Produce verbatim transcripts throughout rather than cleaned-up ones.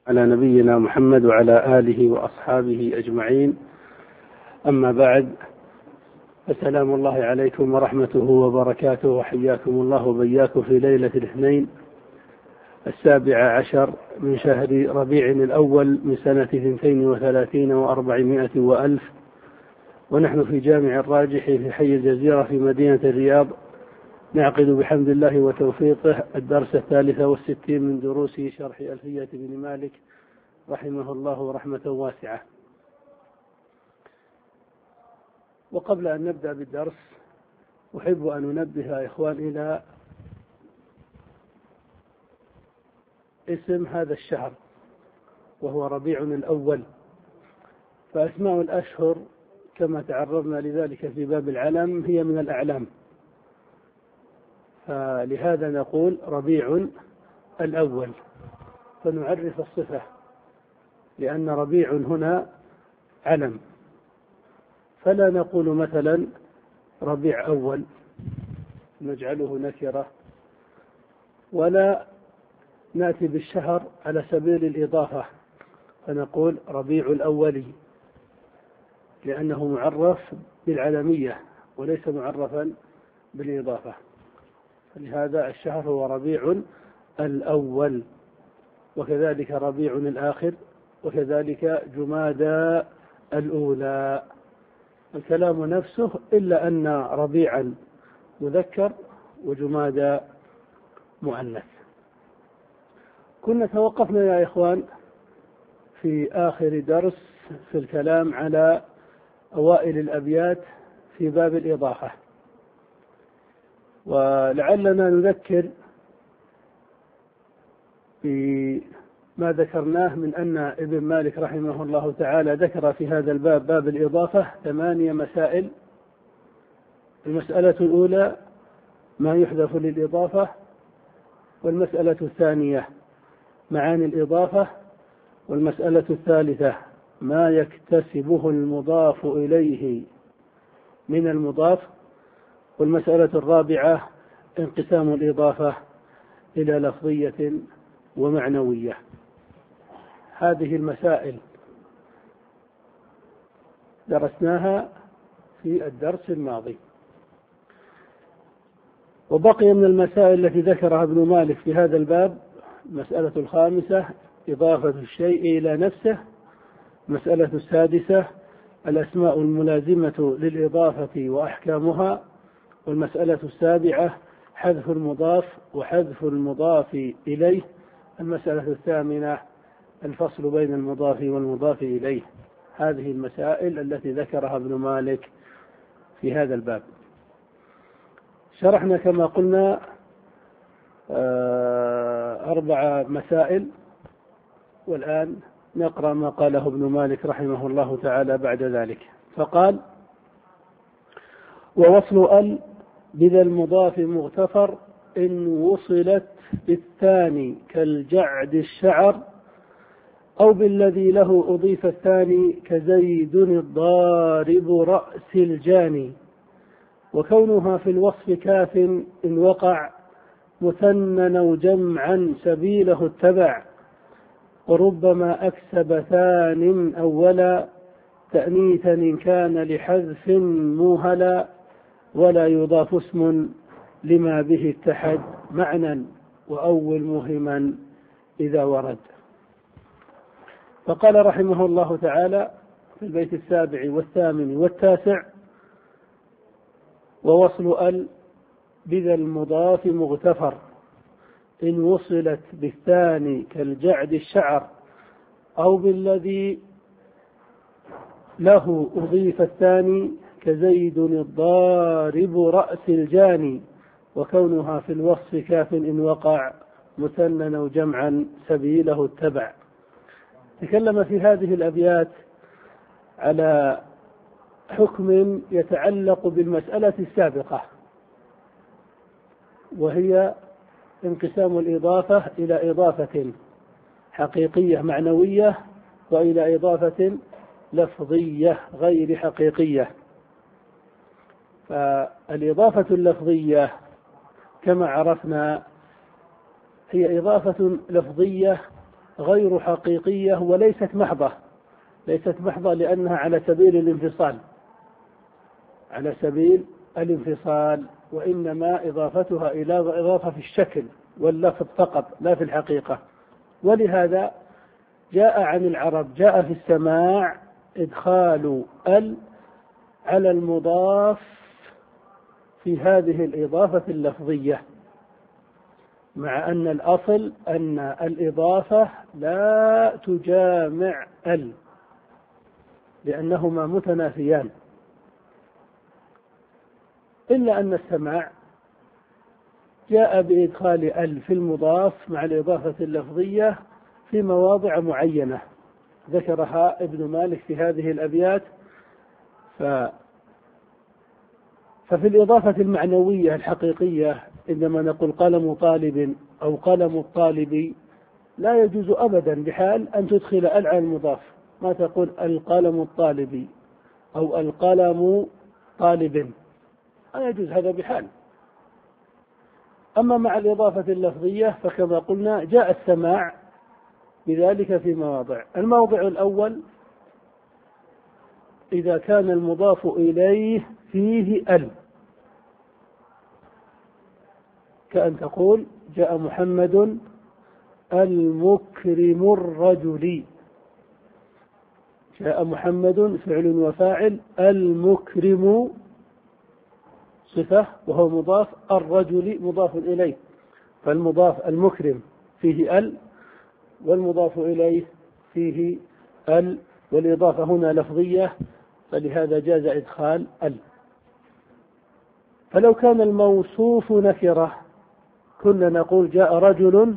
على نبينا محمد وعلى آله وأصحابه أجمعين. أما بعد، السلام الله عليكم ورحمته وبركاته، وحياكم الله وبياكم في ليلة الاثنين السابع عشر من شهر ربيع الأول من سنة اثنتين وثلاثين وأربعمائة وألف، ونحن في جامع الراجح في حي الجزيرة في مدينة الرياض، نعقد بحمد الله وتوفيقه الدرس الثالث والستين من دروس شرح ألفية بن مالك رحمه الله رحمة واسعة. وقبل أن نبدأ بالدرس أحب أن ننبه يا إخوان إلى اسم هذا الشهر وهو ربيع الأول. فأسماء الأشهر كما تعرضنا لذلك في باب العلم هي من الأعلام، فلهذا نقول ربيع الأول فنعرف الصفة، لأن ربيع هنا علم، فلا نقول مثلا ربيع أول نجعله نكرة، ولا نأتي بالشهر على سبيل الإضافة فنقول ربيع الأول، لأنه معرف بالعلمية وليس معرفا بالإضافة. لهذا الشهر هو ربيع الأول، وكذلك ربيع الآخر، وكذلك جمادى الأولى. الكلام نفسه إلا أن ربيعا مذكر وجمادى مؤنث. كنا توقفنا يا إخوان في آخر درس في الكلام على أوائل الأبيات في باب الإضافة، ولعلنا نذكر بما ذكرناه من أن ابن مالك رحمه الله تعالى ذكر في هذا الباب باب الإضافة ثمانية مسائل. المسألة الأولى ما يحذف للإضافة، والمسألة الثانية معاني الإضافة، والمسألة الثالثة ما يكتسبه المضاف إليه من المضاف، والمسألة الرابعة انقسام الإضافة إلى لفظية ومعنوية. هذه المسائل درسناها في الدرس الماضي، وبقي من المسائل التي ذكرها ابن مالك في هذا الباب المسألة الخامسة إضافة الشيء إلى نفسه، المسألة السادسة الأسماء الملازمة للإضافة وأحكامها، والمسألة السابعة حذف المضاف وحذف المضاف إليه، المسألة الثامنة الفصل بين المضاف والمضاف إليه. هذه المسائل التي ذكرها ابن مالك في هذا الباب. شرحنا كما قلنا أربع مسائل، والآن نقرأ ما قاله ابن مالك رحمه الله تعالى بعد ذلك. فقال: ووصل ال بذا المضاف مغتفر إن وصلت بالثاني كالجعد الشعر، أو بالذي له أضيف الثاني كزيد الضارب رأس الجاني، وكونها في الوصف كاف إن وقع مثنى جمعا سبيله اتبع، وربما أكسب ثان أولا تأنيثا إن كان لحذف موهلا، ولا يضاف اسم لما به اتحد معنى وأول مهما إذا ورد. فقال رحمه الله تعالى في البيت السابع والثامن والتاسع: ووصل ال بذا المضاف مغتفر إن وصلت بالثاني كالجعد الشعر، أو بالذي له أضيف الثاني كزيد الضارب رأس الجاني، وكونها في الوصف كاف إن وقع مثنى وجمعا سبيله اتبع. تكلم في هذه الأبيات على حكم يتعلق بالمسألة السابقة، وهي انقسام الإضافة إلى إضافة حقيقية معنوية وإلى إضافة لفظية غير حقيقية. فالإضافة اللفظية كما عرفنا هي إضافة لفظية غير حقيقية وليست محضة، ليست محضة لأنها على سبيل الانفصال، على سبيل الانفصال، وإنما إضافتها إلى إضافة في الشكل واللفظ فقط لا في الحقيقة. ولهذا جاء عن العرب، جاء في السماع إدخال ال على المضاف في هذه الإضافة اللفظية، مع أن الأصل أن الإضافة لا تجامع ال لأنهما متنافيان، إلا أن السماع جاء بإدخال ال في المضاف مع الإضافة اللفظية في مواضع معينة ذكرها ابن مالك في هذه الأبيات. ف ففي الإضافة المعنوية الحقيقية عندما نقول قلم طالب أو قلم الطالب لا يجوز أبدا بحال أن تدخل ال على المضاف، ما تقول القلم الطالب أو القلم طالب، لا يجوز هذا بحال. أما مع الإضافة اللفظية فكما قلنا جاء السماع بذلك في مواضع. الموضع الأول إذا كان المضاف إليه فيه ال، كأن تقول جاء محمد المكرم الرجل، جاء محمد فعل وفاعل، المكرم صفة وهو مضاف، الرجل مضاف إليه، فالمضاف المكرم فيه ال والمضاف إليه فيه ال، والإضافة هنا لفظية فلهذا جاز إدخال ال. فلو كان الموصوف نكرة كنا نقول جاء رجل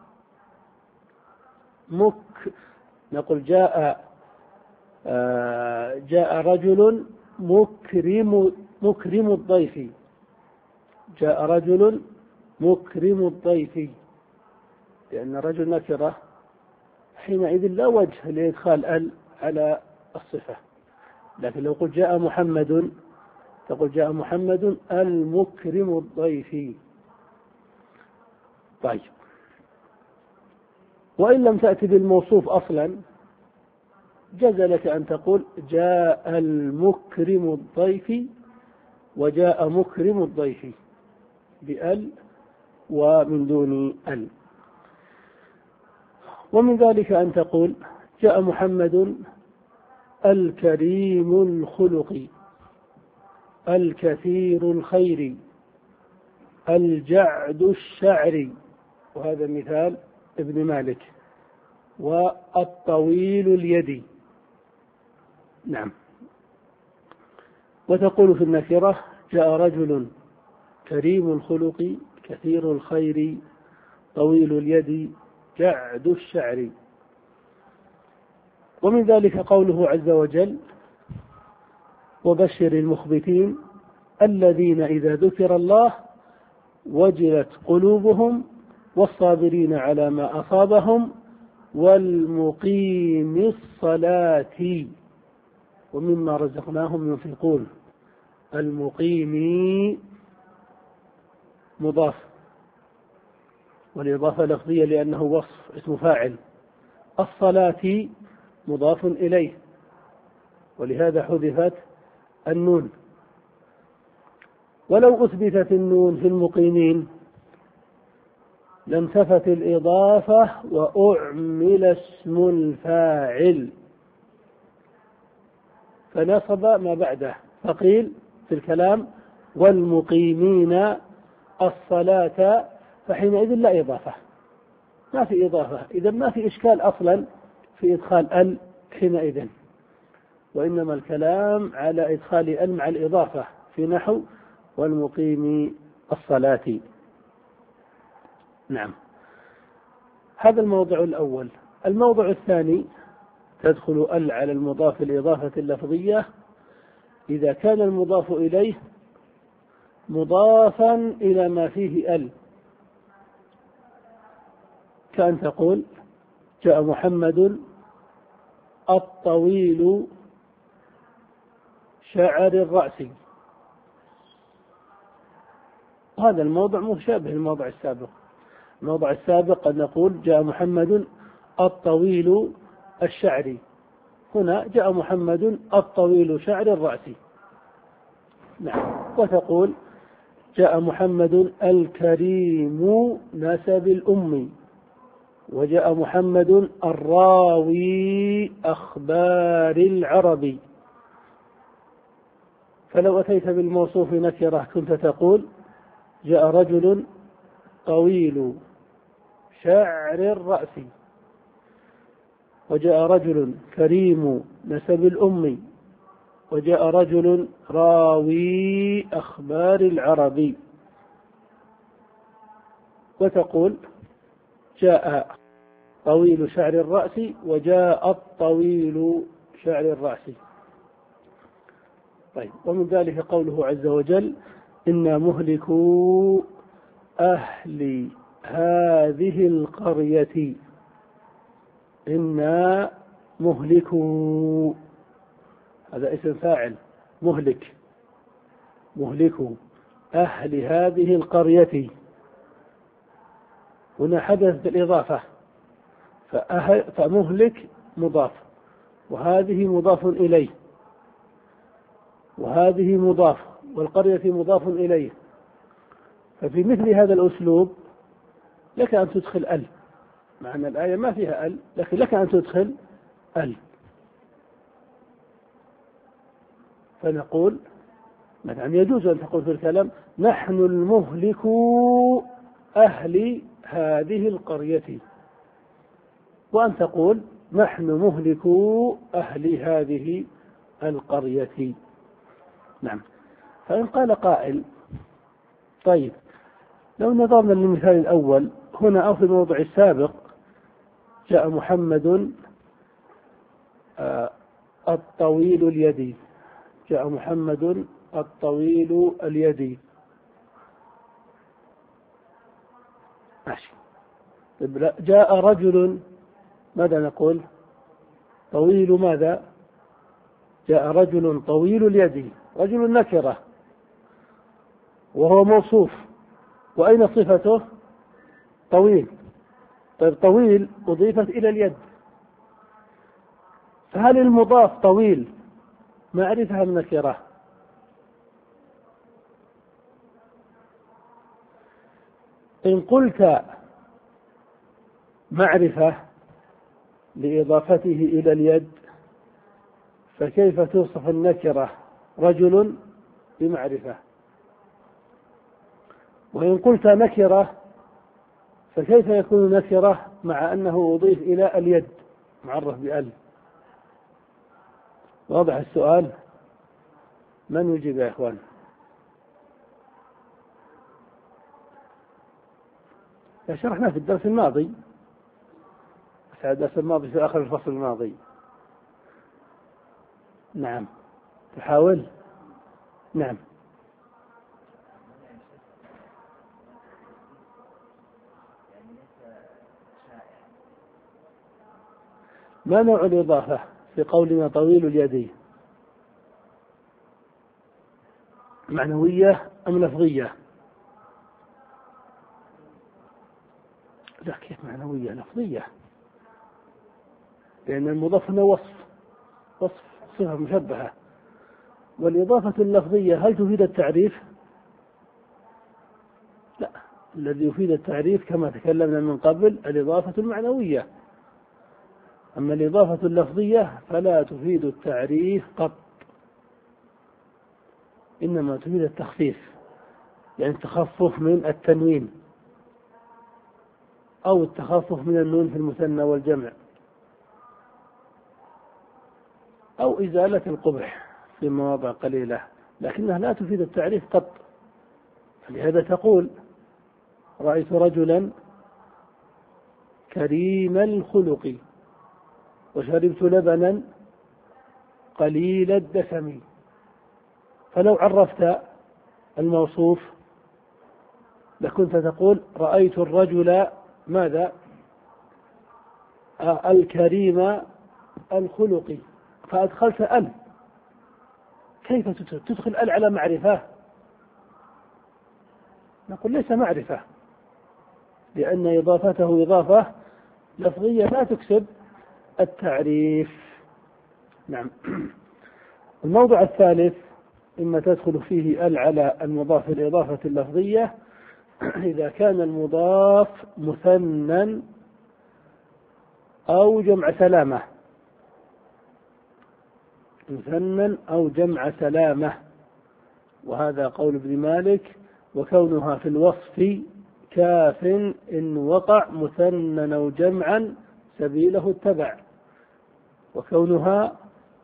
مك نقول جاء آه جاء رجل مكرم مكرم الضيف، جاء رجل مكرم الضيف، لأن الرجل نكرة حينئذ لا وجه لإدخال ال على الصفة. لكن لو قلت جاء محمد تقول جاء محمد المكرم الضيف. طيب، وإن لم تأتي بالموصوف أصلا جاز لك أن تقول جاء المكرم الضيف وجاء مكرم الضيف بأل ومن دون ال. ومن ذلك أن تقول جاء محمد الكريم الخلق الكثير الخير الجعد الشعر، وهذا مثال ابن مالك، والطويل اليد. نعم. وتقول في النكرة جاء رجل كريم الخلق كثير الخير طويل اليد جعد الشعر. ومن ذلك قوله عز وجل وبشر المخبتين الذين إذا ذكر الله وجلت قلوبهم والصابرين على ما أصابهم والمقيم الصلاة ومما رزقناهم ينفقون. المقيم مضاف والإضافة لفظية لأنه وصف اسم فاعل، الصلاة مضاف إليه ولهذا حذفت النون. ولو أثبتت النون في المقيمين لانتفت الإضافة وأعمل اسم الفاعل فنصب ما بعده، فقيل في الكلام والمقيمين الصلاة، فحينئذ لا إضافة، ما في إضافة، إذا ما في إشكال أصلا في إدخال ال حينئذ، وإنما الكلام على إدخال ال مع الإضافة في نحو والمقيم الصلاة. نعم، هذا الموضع الأول. الموضع الثاني تدخل ال على المضاف الإضافة اللفظية إذا كان المضاف إليه مضافا إلى ما فيه ال، كأن تقول جاء محمد الطويل شعر الرأس. هذا الموضع مشابه للموضع السابق. الموضع السابق أن نقول جاء محمد الطويل الشعر. هنا جاء محمد الطويل شعر الرأس. نعم. وتقول جاء محمد الكريم نسب الأم، وجاء محمد الراوي أخبار العرب. فلو أتيت بالموصوف نكرة كنت تقول جاء رجل طويل شعر الرأس، وجاء رجل كريم نسب الأم، وجاء رجل راوي أخبار العرب. وتقول جاء طويل شعر الرأس وجاء الطويل شعر الرأس. طيب، ومن ذلك قوله عز وجل إنا مهلكو أهل هذه القرية. إنا مهلكو، هذا اسم فاعل، مهلك، مهلكو أهل هذه القرية. هنا حدث بالإضافة، فمهلك مضاف، وهذه مضاف إليه، وهذه مضاف، والقرية مضاف إليه. ففي مثل هذا الأسلوب لك أن تدخل ال، مع أن الآية ما فيها ال، لكن لك أن تدخل ال. فنقول مثلا يجوز أن تقول في الكلام نحن المهلكو أهل هذه القرية، وأن تقول نحن مهلكو أهل هذه القرية. نعم. فإن قال قائل طيب لو نظرنا للمثال الأول هنا أو في الموضع السابق جاء محمد الطويل اليدي، جاء محمد الطويل اليدي، ماشي. جاء رجل، ماذا نقول؟ طويل ماذا؟ جاء رجل طويل اليد، رجل نكرة وهو موصوف، وأين صفته؟ طويل. طيب طويل أضيفت إلى اليد، فهل المضاف طويل معرفة أم نكرة؟ إن قلت معرفة لإضافته إلى اليد فكيف توصف النكرة رجل بمعرفة؟ وإن قلت نكرة فكيف يكون نكرة مع أنه أضيف إلى اليد معرف بأل؟ واضح السؤال؟ من يجيب يا إخوان؟ شرحنا في الدرس الماضي، في الدرس الماضي في آخر الفصل الماضي. نعم. تحاول. نعم. ما نوع الإضافة في قولنا طويل اليد؟ معنوية أم لفظية؟ لا، كيف معنوية؟ لفظية، لأن المضاف هنا وصف، وصف صفة مشبهة، والإضافة اللفظية هل تفيد التعريف؟ لا، الذي يفيد التعريف كما تكلمنا من قبل الإضافة المعنوية، أما الإضافة اللفظية فلا تفيد التعريف قط، إنما تفيد التخفيف، يعني التخفف من التنوين أو التخفف من النون في المثنى والجمع أو إزالة القبح في مواضع قليلة، لكنها لا تفيد التعريف قط. فلهذا تقول رأيت رجلا كريم الخلق وشربت لبنا قليل الدسم. فلو عرفت الموصوف لكنت تقول رأيت الرجل ماذا؟ آه الكريم الخلق، فأدخلت ال. كيف تدخل ال على معرفة؟ نقول ليس معرفة، لأن إضافته إضافة لفظية لا تكسب التعريف. نعم. الموضع الثالث إما تدخل فيه ال على المضاف الإضافة اللفظية إذا كان المضاف مثنى أو جمع سلامة، مثنى أو جمع سلامة، وهذا قول ابن مالك: وكونها في الوصف كاف إن وقع مثنى أو جمعا سبيله اتبع. وكونها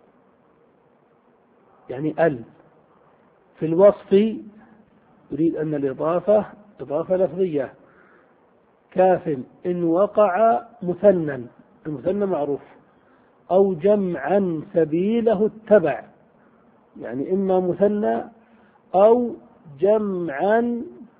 يعني ال في الوصف يريد أن الإضافة إضافة لفظية، كاف إن وقع مثنى، المثنى معروف، أو جمعا سبيله اتبع، يعني إما مثنى أو جمعا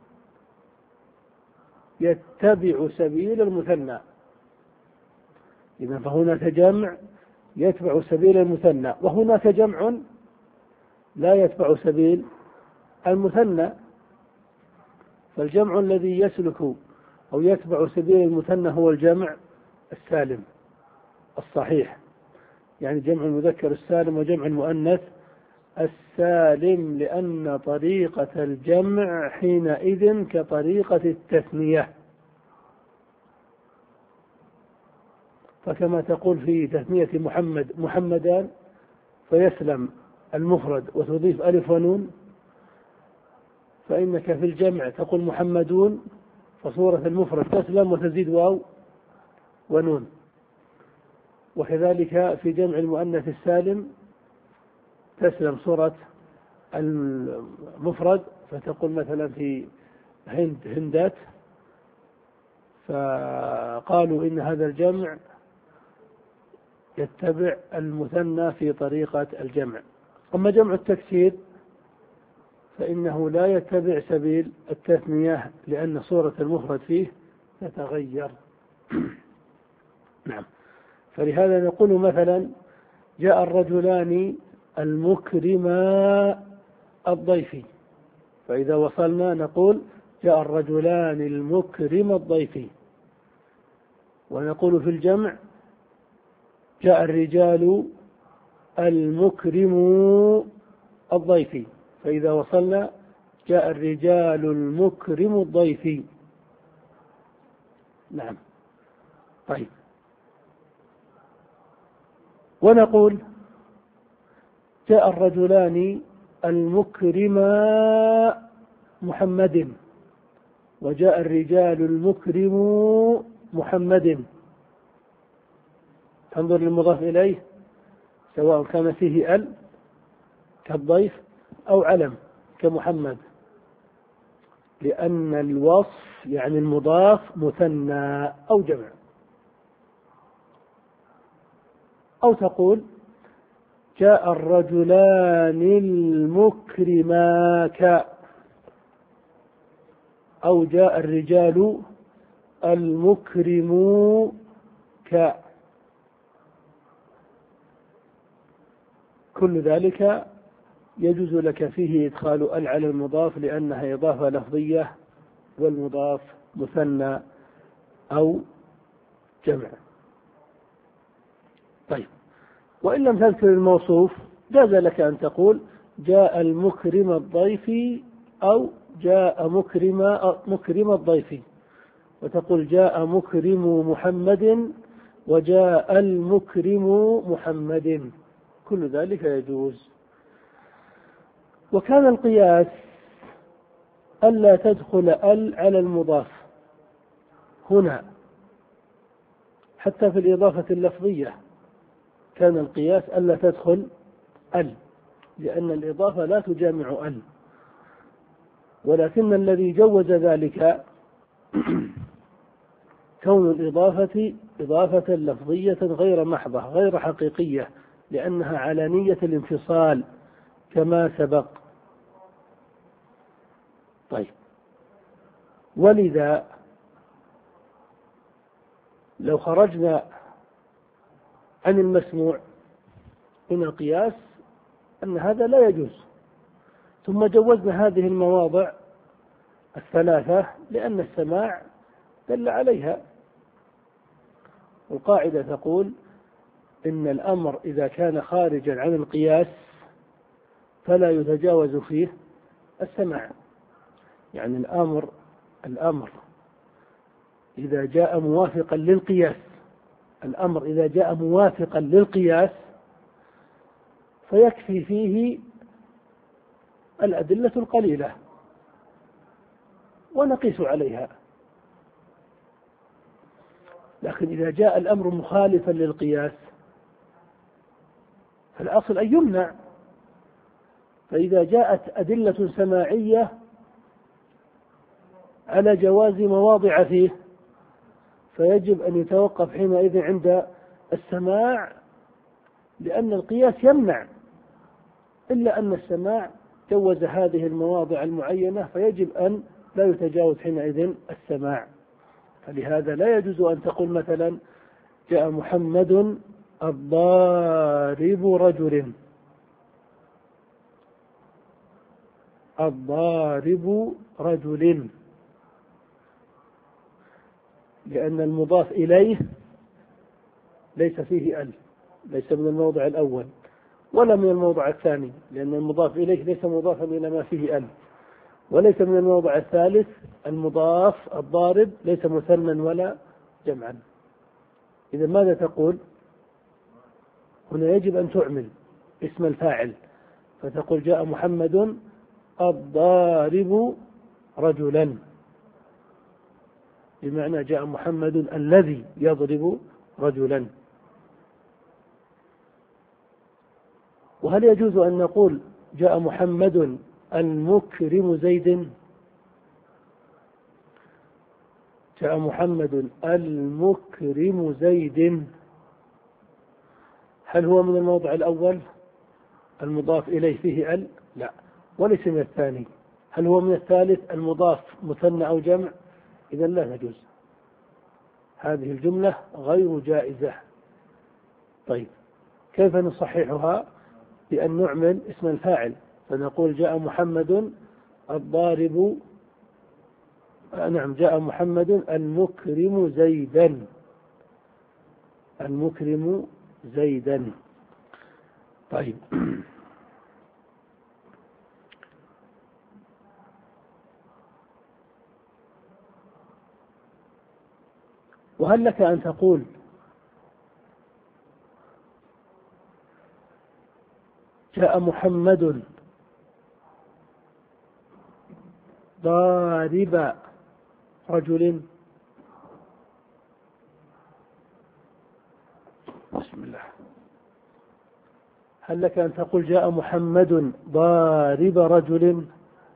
يتبع سبيل المثنى. إذا فهناك جمع يتبع سبيل المثنى، وهناك جمع لا يتبع سبيل المثنى. فالجمع الذي يسلك أو يتبع سبيل المثنى هو الجمع السالم الصحيح، يعني جمع المذكر السالم وجمع المؤنث السالم، لأن طريقة الجمع حينئذ كطريقة التثنية. فكما تقول في تثنية محمد محمدان فيسلم المفرد وتضيف ألف ونون، فإنك في الجمع تقول محمدون فصورة المفرد تسلم وتزيد واو ونون. وكذلك في جمع المؤنث السالم تسلم صورة المفرد، فتقول مثلا في هند هندات، فقالوا إن هذا الجمع يتبع المثنى في طريقة الجمع. أما جمع التكسير فإنه لا يتبع سبيل التثنية، لأن صورة المفرد فيه تتغير. نعم. فلهذا نقول مثلا: جاء الرجلان المكرما الضيف، فإذا وصلنا نقول: جاء الرجلان المكرم الضيف. ونقول في الجمع: جاء الرجال المكرم الضيف، فإذا وصلنا: جاء الرجال المكرم الضيف. نعم. طيب. ونقول: جاء الرجلان المكرما محمد، وجاء الرجال المكرم محمد. تنظر للمضاف إليه سواء كان فيه ال كالضيف أو علم كمحمد، لأن الوصف يعني المضاف مثنى أو جمع. أو تقول: جاء الرجلان المكرماك، أو جاء الرجال المكرموك. كل ذلك يجوز لك فيه إدخال ال على المضاف، لأنها إضافة لفظية والمضاف مثنى أو جمع. طيب. وإن لم تذكر الموصوف جاز لك أن تقول: جاء المكرم الضيف، أو جاء مكرم مكرم الضيف، وتقول: جاء مكرم محمد، وجاء المكرم محمد. كل ذلك يجوز. وكان القياس ألا تدخل ال على المضاف هنا، حتى في الإضافة اللفظية كان القياس ألا تدخل ال، لأن الإضافة لا تجامع ال. ولكن الذي جوز ذلك كون الإضافة إضافة لفظية غير محضة غير حقيقية، لأنها على نية الانفصال كما سبق. طيب. ولذا لو خرجنا عن المسموع من القياس أن هذا لا يجوز، ثم جوزنا هذه المواضع الثلاثة لأن السماع دل عليها. القاعدة تقول إن الأمر إذا كان خارجا عن القياس فلا يتجاوز فيه السماع. يعني الأمر الأمر إذا جاء موافقا للقياس الأمر إذا جاء موافقا للقياس فيكفي فيه الأدلة القليلة ونقيس عليها. لكن إذا جاء الأمر مخالفا للقياس فالأصل أن يمنع. فإذا جاءت أدلة سماعية على جواز مواضع فيه فيجب أن يتوقف حينئذ عند السماع، لأن القياس يمنع، إلا أن السماع جوز هذه المواضع المعينة فيجب أن لا يتجاوز حينئذ السماع. فلهذا لا يجوز أن تقول مثلا جاء محمد الضارب رجل الضارب رجل لأن المضاف إليه ليس فيه ال، ليس من الموضع الأول ولا من الموضع الثاني، لأن المضاف إليه ليس مضافا إلى ما فيه ال، وليس من الموضع الثالث المضاف الضارب ليس مثنى ولا جمعا. إذا ماذا تقول؟ هنا يجب أن تعمل اسم الفاعل فتقول جاء محمد الضارب رجلا، بمعنى جاء محمد الذي يضرب رجلا. وهل يجوز أن نقول جاء محمد المكرم زيد؟ جاء محمد المكرم زيد، هل هو من الموضع الأول المضاف إليه فيه ال؟ لا، وليس من الثاني. هل هو من الثالث المضاف مثنى أو جمع؟ إذا لا يجوز، هذه الجملة غير جائزة. طيب كيف نصححها؟ بأن نعمل اسم الفاعل فنقول جاء محمد الضارب نعم جاء محمد المكرم زيدا المكرم زيدا. طيب وهل لك أن تقول جاء محمد ضارب رجل؟ بسم الله. هل لك أن تقول جاء محمد ضارب رجل؟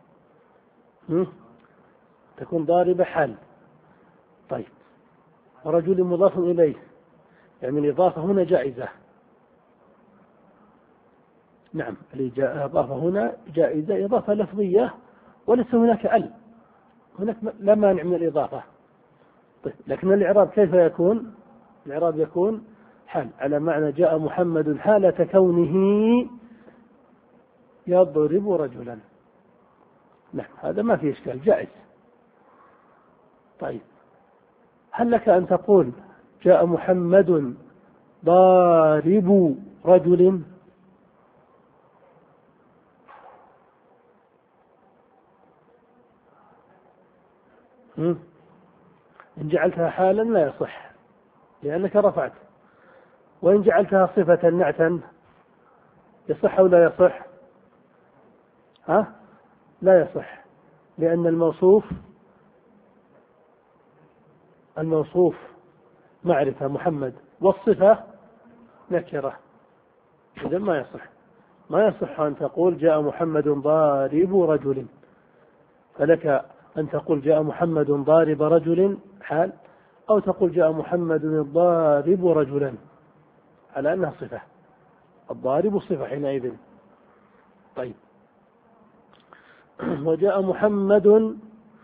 تكون ضارب حال. طيب ورجل مضاف إليه، يعني الإضافة هنا جائزة. نعم الإضافة هنا جائزة، إضافة لفظية وليس هناك ال، هناك لا مانع من الإضافة. طيب لكن الإعراب كيف يكون؟ الإعراب يكون حال، على معنى جاء محمد حالة كونه يضرب رجلا. نعم هذا ما فيه إشكال، جائز. طيب هل لك أن تقول جاء محمد ضارب رجل؟ إن جعلتها حالا لا يصح لأنك رفعت، وإن جعلتها صفة نعتا يصح أو لا يصح؟ ها؟ لا يصح، لأن الموصوف الموصوف معرفة محمد والصفة نكرة، إذا ما يصح ما يصح أن تقول جاء محمد ضارب رجل. فلك أن تقول جاء محمد ضارب رجل حال، أو تقول جاء محمد الضارب رجلا على أنها صفة، الضارب صفة حينئذ. طيب وجاء محمد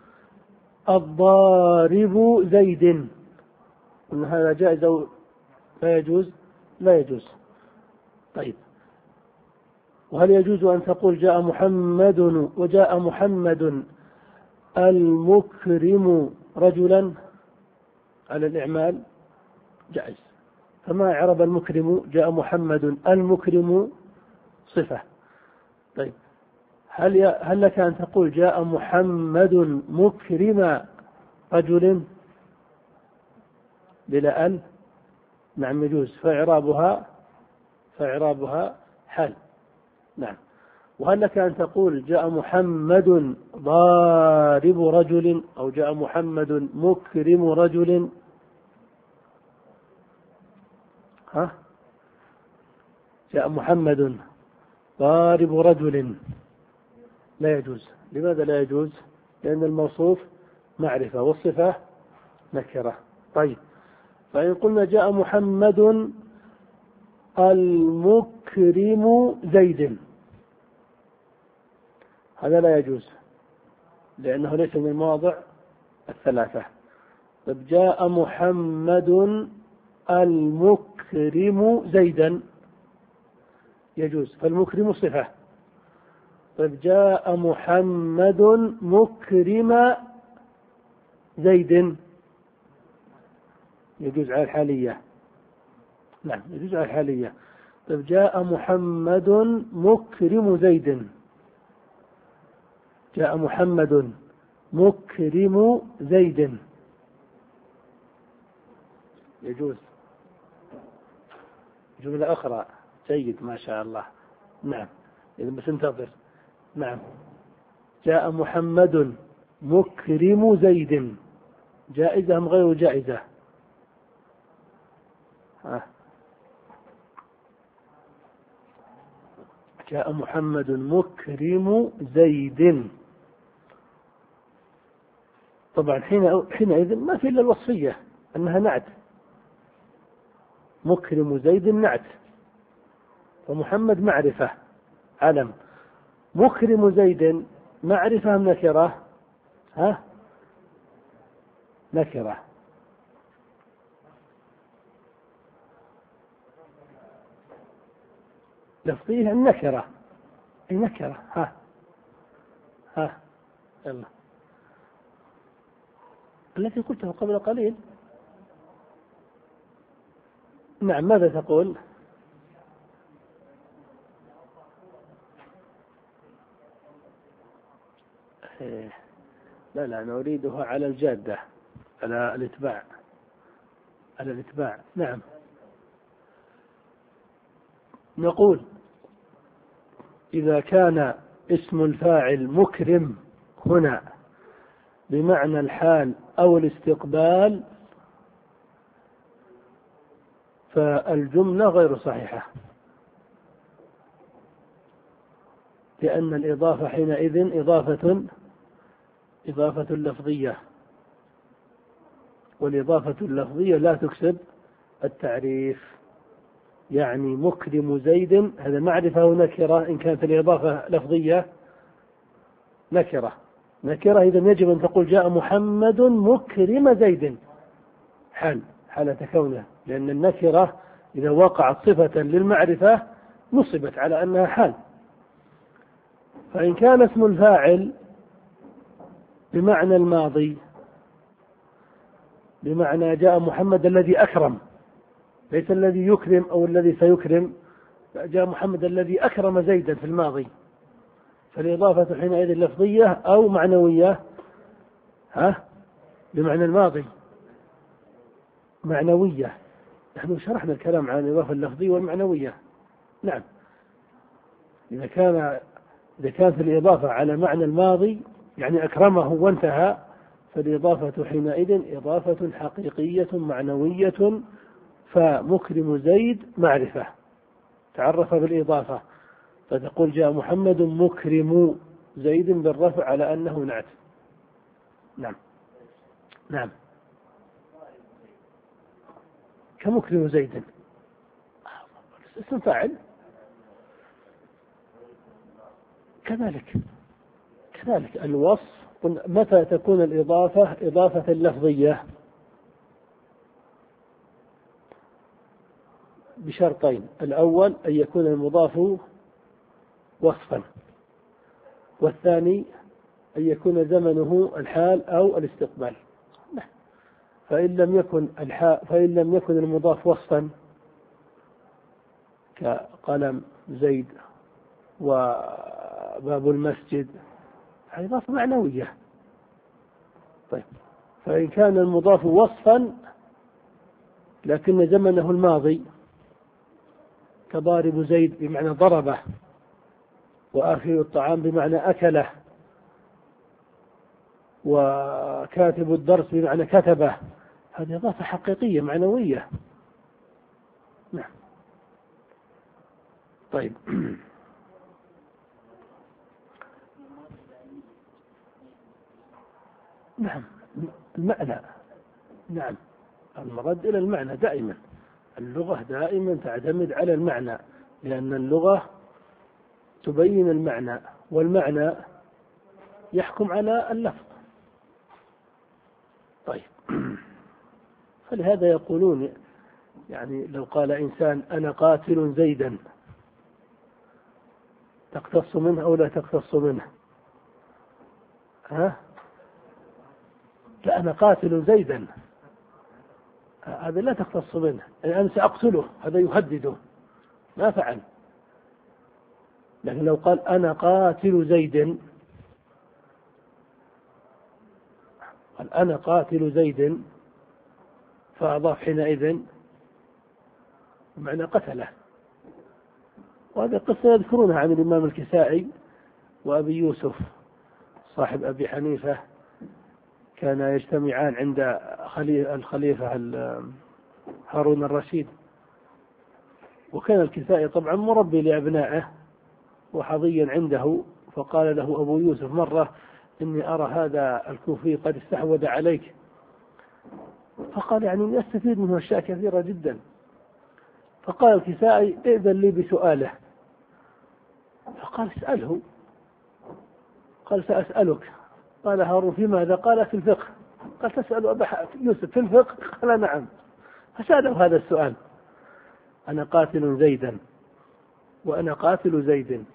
الضارب زيد، أن هذا جائز أو لا يجوز؟ لا يجوز. طيب وهل يجوز أن تقول جاء محمد وجاء محمد المكرم رجلا على الإعمال؟ جائز. فما إعراب المكرم؟ جاء محمد المكرم صفة. طيب هل ي... هل لك أن تقول جاء محمد مكرم رجل بلا ال؟ نعم يجوز. فإعرابها فإعرابها حال. نعم. وهل لك أن تقول جاء محمد ضارب رجل أو جاء محمد مكرم رجل؟ ها؟ جاء محمد ضارب رجل لا يجوز. لماذا لا يجوز؟ لأن الموصوف معرفة والصفة نكرة. طيب فإن قلنا جاء محمد المكرم زيد، هذا لا يجوز لأنه ليس من المواضع الثلاثة. طيب جاء محمد المكرم زيدا يجوز، فالمكرم صفة. طيب جاء محمد مكرم زيد يجوز على الحالية. نعم يجوز على الحالية. طيب جاء محمد مكرم زيد، جاء محمد مكرم زيد يجوز. جملة أخرى جيد ما شاء الله. نعم إذا بس انتظر. نعم جاء محمد مكرم زيد جائزة أم غير جائزة؟ ها. جاء محمد مكرم زيد، طبعا حين حينئذ ما في إلا الوصفية أنها نعت. مكرم زيد نعت، فمحمد معرفة علم. مكرم زيد معرفة أم نكرة؟ ها نكرة. لفظيه النكرة النكرة. ها ها يلا التي قلته قبل قليل. نعم ماذا تقول؟ لا لا أنا أريدها على الجادة، على الاتباع على الاتباع. نعم نقول إذا كان اسم الفاعل مكرم هنا بمعنى الحال أو الاستقبال فالجملة غير صحيحة، لأن الإضافة حينئذ إضافة إضافة لفظية، والإضافة اللفظية لا تكسب التعريف. يعني مكرم زيد هذا معرفة ونكرة، إن كانت الإضافة لفظية نكرة نكرة إذن يجب أن تقول جاء محمد مكرم زيد حال حالة كونه، لأن النكرة إذا وقعت صفة للمعرفة نصبت على أنها حال. فإن كان اسم الفاعل بمعنى الماضي، بمعنى جاء محمد الذي أكرم، ليس الذي يكرم أو الذي سيكرم، جاء محمد الذي أكرم زيدا في الماضي، فالإضافة حينئذ لفظية أو معنوية. ها بمعنى الماضي معنوية. نحن شرحنا الكلام عن الإضافة اللفظية والمعنوية. نعم إذا كان إذا كانت الإضافة على معنى الماضي يعني أكرمه وانتهى، فالإضافة حينئذ إضافة حقيقية معنوية. فمكرم زيد معرفة تعرف بالإضافة، فتقول جاء محمد مكرم زيد بالرفع على أنه نعت. نعم نعم كمكرم زيد اسم فاعل كذلك كذلك الوصف. متى تكون الإضافة إضافة لفظية؟ بشرطين: الأول أن يكون المضاف وصفا، والثاني أن يكون زمنه الحال أو الاستقبال. فإن لم يكن الحاء فإن لم يكن المضاف وصفا كقلم زيد وباب المسجد، هذه إضافة معنوية. طيب، فإن كان المضاف وصفا لكن زمنه الماضي كضارب زيد بمعنى ضربه، وآكل الطعام بمعنى أكله، وكاتب الدرس بمعنى كتبه، هذه إضافة حقيقية معنوية. نعم. طيب. نعم، المعنى. نعم، المرد إلى المعنى دائما. اللغة دائما تعتمد على المعنى، لأن اللغة تبين المعنى، والمعنى يحكم على اللفظ. طيب. فلهذا يقولون يعني لو قال إنسان أنا قاتل زيدا، تقتص منه أو لا تقتص منه؟ ها؟ لا، أنا قاتل زيدا، هذا لا تقتص منه، يعني أنا سأقتله، هذا يهدده، ما فعل. لكن لو قال أنا قاتل زيد، قال أنا قاتل زيد، فأضاف حينئذ معنى قتله. وهذه قصة يذكرونها عن الإمام الكسائي وأبي يوسف صاحب أبي حنيفة، كان يجتمعان عند الخليفة هارون الرشيد، وكان الكسائي طبعا مربي لأبنائه وحظيا عنده، فقال له أبو يوسف مرة إني أرى هذا الكوفي قد استحوذ عليك، فقال يعني يستفيد منه أشياء كثيرة جدا. فقال الكسائي ائذن لي بسؤاله، فقال اسأله. قال سأسألك. قال هارون في ماذا؟ قال في الفقه. قال تسأل أبا يوسف في الفقه؟ قال نعم. فسأله هذا السؤال: أنا قاتل زيدا وأنا قاتل زيد.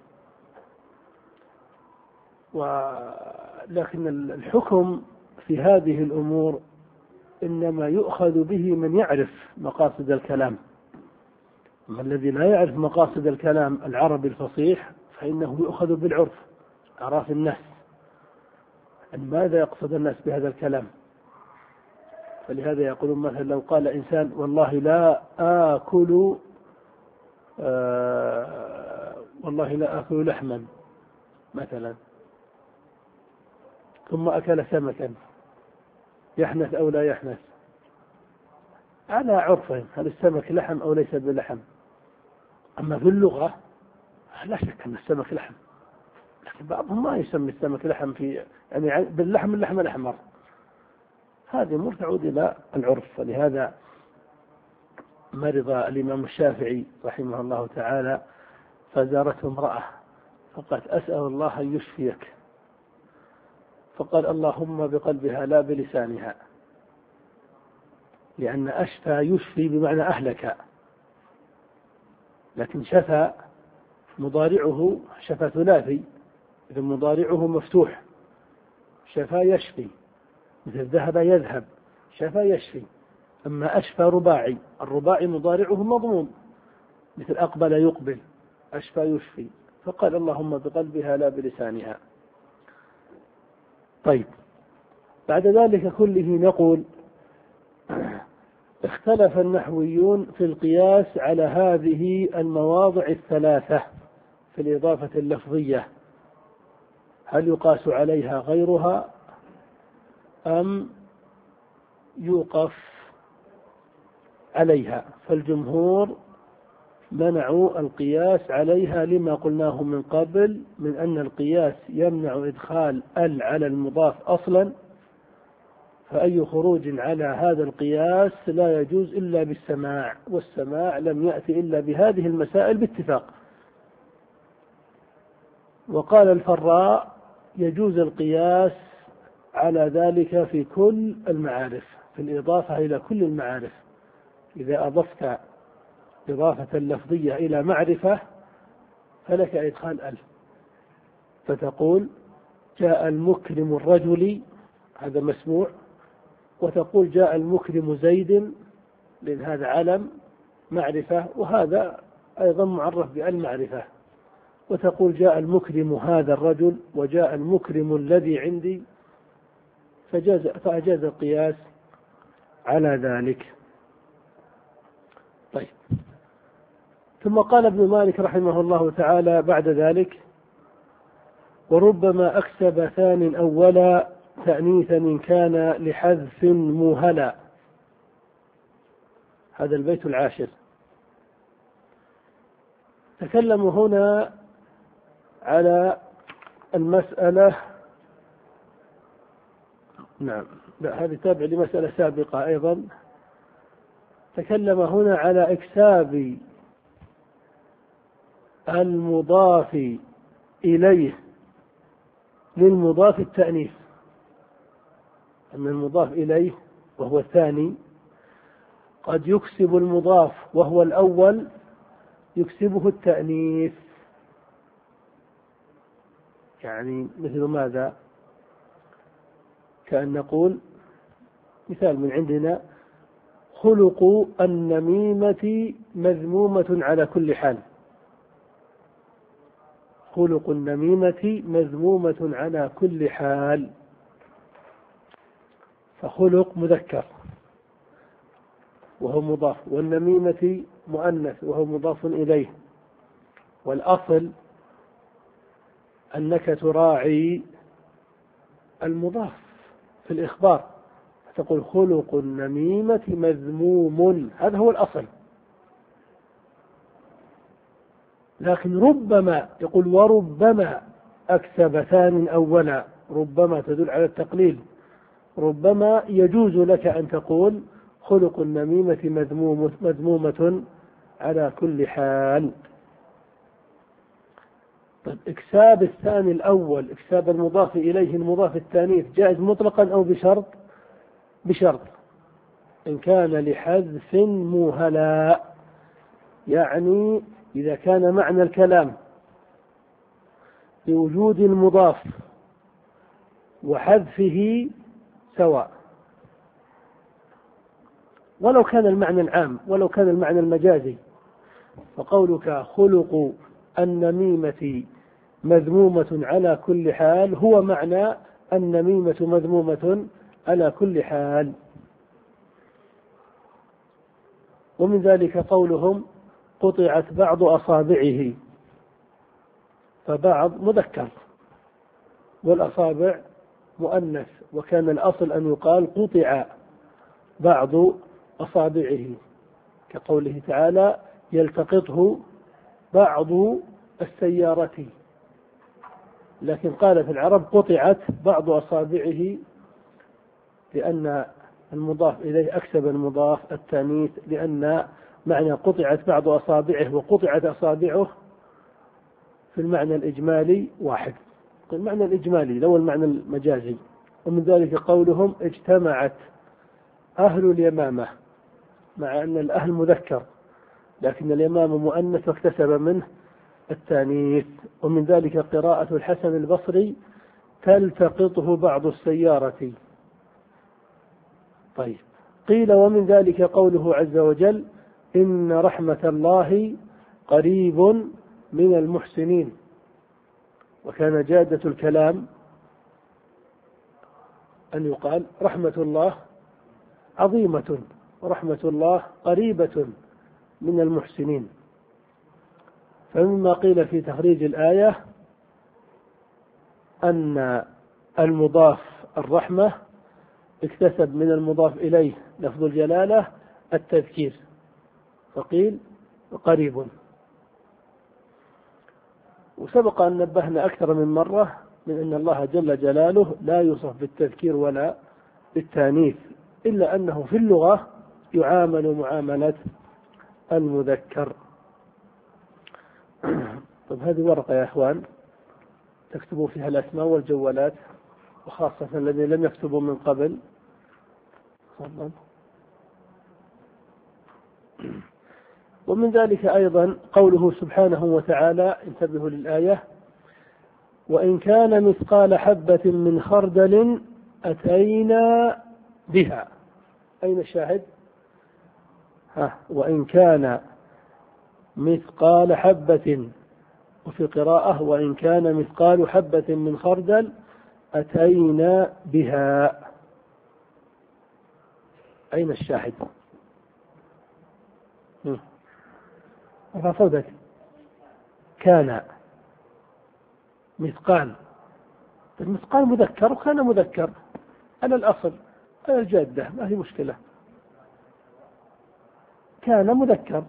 ولكن الحكم في هذه الأمور إنما يؤخذ به من يعرف مقاصد الكلام. أما الذي لا يعرف مقاصد الكلام العربي الفصيح فإنه يؤخذ بالعرف، أعراف الناس، أن ماذا يقصد الناس بهذا الكلام. فلهذا يقولون مثلا لو قال إنسان والله لا آكل آه والله لا آكل لحما مثلا، ثم أكل سمكا، يحنث أو لا يحنث؟ على عرفهم هل السمك لحم أو ليس بلحم. أما في اللغة لا شك أن السمك لحم، لكن بعضهم ما يسمي السمك لحم، في يعني باللحم اللحم الأحمر. هذه أمور تعود إلى العرف. فلهذا مرض الإمام الشافعي رحمه الله تعالى، فزارته امرأة فقالت أسأل الله أن يشفيك، فقال اللهم بقلبها لا بلسانها، لأن أشفى يشفي بمعنى أهلك، لكن شفى مضارعه شفى ثلاثي، إذا مضارعه مفتوح، شفى يشفي، مثل ذهب يذهب، شفى يشفي. أما أشفى رباعي، الرباعي مضارعه مضموم، مثل أقبل يقبل، أشفى يشفي، فقال اللهم بقلبها لا بلسانها. طيب، بعد ذلك كله نقول اختلف النحويون في القياس على هذه المواضع الثلاثة في الإضافة اللفظية، هل يقاس عليها غيرها أم يوقف عليها؟ فالجمهور منعوا القياس عليها لما قلناه من قبل من أن القياس يمنع إدخال ال على المضاف أصلا، فأي خروج على هذا القياس لا يجوز إلا بالسماع، والسماع لم يأتي إلا بهذه المسائل باتفاق. وقال الفراء يجوز القياس على ذلك في كل المعارف، في الإضافة إلى كل المعارف. إذا أضفت إضافة لفظية إلى معرفة فلك إدخال ال، فتقول جاء المكرم الرجل، هذا مسموع، وتقول جاء المكرم زيد، لأن هذا علم معرفة، وهذا أيضا معرف بالمعرفة. وتقول جاء المكرم هذا الرجل، وجاء المكرم الذي عندي، فجاز فأجاز القياس على ذلك. طيب، ثم قال ابن مالك رحمه الله تعالى بعد ذلك: وربما أكسب ثان أولا تأنيثا إن كان لحذف موهلا. هذا البيت العاشر. تكلموا هنا على المسألة، نعم لا هذه تابع لمسألة سابقة أيضا. تكلم هنا على إكساب المضاف إليه للمضاف التأنيث، أن المضاف إليه وهو الثاني قد يكسب المضاف وهو الأول يكسبه التأنيث. يعني مثل ماذا؟ كأن نقول مثال من عندنا: خلق النميمة مذمومة على كل حال. خلق النميمة مذمومة على كل حال، فخلق مذكر وهو مضاف، والنميمة مؤنث وهو مضاف إليه، والأصل أنك تراعي المضاف في الإخبار، تقول خلق النميمة مذموم، هذا هو الأصل. لكن ربما يقول وربما أكسب ثان أولا، ربما تدل على التقليل، ربما يجوز لك أن تقول خلق النميمة مذمومة, مذمومة على كل حال. طيب، إكساب الثاني الأول، إكساب المضاف إليه المضاف التانيث، جائز مطلقا أو بشرط؟ بشرط إن كان لحذف موهلا، يعني إذا كان معنى الكلام بوجود المضاف وحذفه سواء، ولو كان المعنى العام ولو كان المعنى المجازي. فقولك خلق النميمة مذمومة على كل حال هو معنى النميمة مذمومة على كل حال. ومن ذلك قولهم قطعت بعض أصابعه، فبعض مذكر والأصابع مؤنث، وكان الأصل أن يقال قطع بعض أصابعه، كقوله تعالى يلتقطه بعض السيارة، لكن قالت العرب قطعت بعض أصابعه لأن المضاف إليه أكسب المضاف التانيث، لأن معنى قطعت بعض أصابعه وقطعت أصابعه في المعنى الإجمالي واحد، المعنى الإجمالي لو المعنى المجازي. ومن ذلك قولهم اجتمعت أهل اليمامة، مع أن الأهل مذكر لكن اليمامة مؤنث واكتسب منه التانيث. ومن ذلك قراءة الحسن البصري تلتقطه بعض السيارة. طيب، قيل ومن ذلك قوله عز وجل إن رحمة الله قريب من المحسنين، وكان جادة الكلام أن يقال رحمة الله عظيمة ورحمة الله قريبة من المحسنين. فمما قيل في تخريج الآية أن المضاف الرحمة اكتسب من المضاف إليه لفظ الجلالة التذكير، فقيل قريب. وسبق أن نبهنا أكثر من مرة من أن الله جل جلاله لا يوصف بالتذكير ولا بالتانيث، إلا أنه في اللغة يعامل معاملة المذكر. طيب، هذه ورقة يا أخوان تكتبوا فيها الأسماء والجوالات، وخاصة الذين لم يكتبوا من قبل. ومن ذلك أيضا قوله سبحانه وتعالى، انتبهوا للآية: وإن كان مثقال حبة من خردل أتينا بها. أين الشاهد؟ ها وإن كان مثقال حبة، وفي قراءة وإن كان مثقال حبة من خردل أتينا بها. أين الشاهد؟ ارفع صوتك. كان مثقال، المثقال مذكر وكان مذكر على الأصل على الجادة، ما هي مشكلة. كان مذكر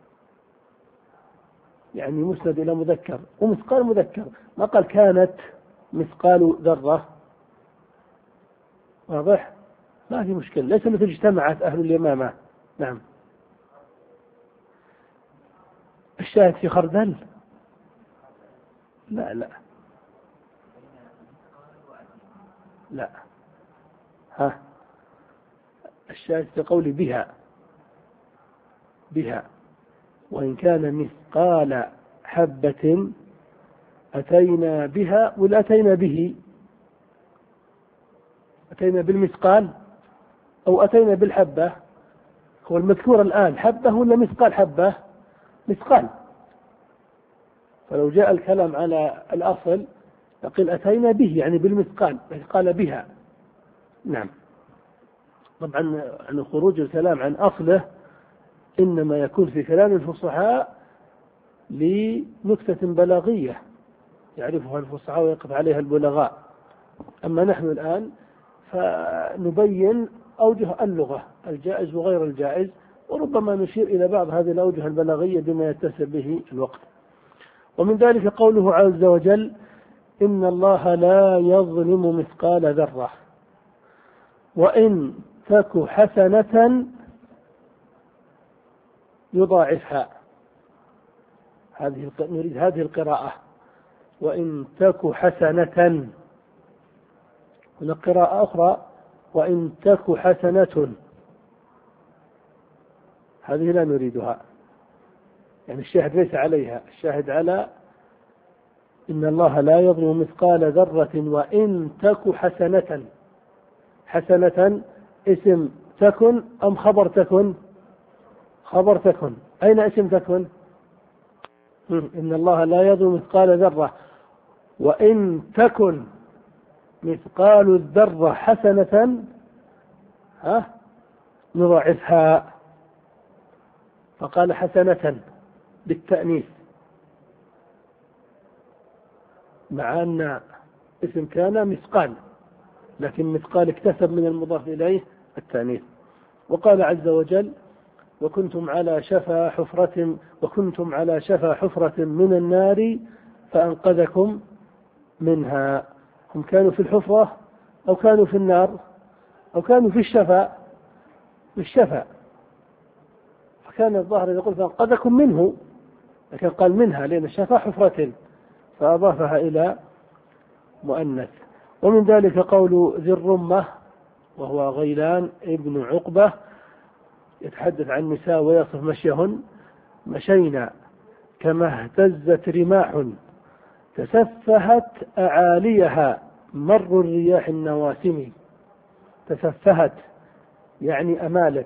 يعني مسند إلى مذكر، ومثقال مذكر، ما قال كانت مثقال ذرة. واضح؟ ما في مشكلة، ليس مثل اجتمعت أهل اليمامة. نعم. الشاهد في خردل؟ لا لا لا. ها الشاهد في قول بها، بها وإن كان مثقال حبة أتينا بها، ولا أتينا به؟ أتينا بالمثقال أو أتينا بالحبة؟ هو المذكور الآن حبة ولا مثقال حبة؟ مثقال. فلو جاء الكلام على الأصل نقول أتينا به يعني بالمثقال، قال بها. نعم. طبعا عن خروج الكلام عن أصله إنما يكون في كلام الفصحاء لنكتة بلاغية يعرفها الفصحاء ويقف عليها البلغاء. أما نحن الآن فنبين أوجه اللغة الجائز وغير الجائز، وربما نشير إلى بعض هذه الأوجه البلاغية بما يتسع به الوقت. ومن ذلك قوله عز وجل إن الله لا يظلم مثقال ذرة وإن تك حسنة يضاعفها. هذه نريد هذه القراءة، وإن تك حسنة. هنا قراءة أخرى وإن تك حسنة، هذه لا نريدها، يعني الشاهد ليس عليها، الشاهد على إن الله لا يظلم مثقال ذرة وإن تك حسنة. حسنة اسم تكن أم خبر تكن؟ خبر تكن. أين اسم تكن؟ إن الله لا يظلم مثقال ذرة وإن تكن مثقال الذرة حسنة ها نضاعفها، فقال حسنة بالتأنيث مع أن اسم كان مثقال، لكن مثقال اكتسب من المضاف إليه التأنيث. وقال عز وجل وكنتم على شفا حفرة وكنتم على شفا حفرة من النار فأنقذكم منها. هم كانوا في الحفرة أو كانوا في النار أو كانوا في الشفا؟ في الشفا، فكان الظاهر يقول فأنقذكم منه، لكن قال منها لأن الشفا حفرة فأضافها إلى مؤنث. ومن ذلك قول ذي الرمة وهو غيلان ابن عقبة يتحدث عن النساء ويصف مشيهن مشينا كما اهتزت رماح تسفهت أعاليها مر الرياح النواسم. تسفهت يعني أمالت،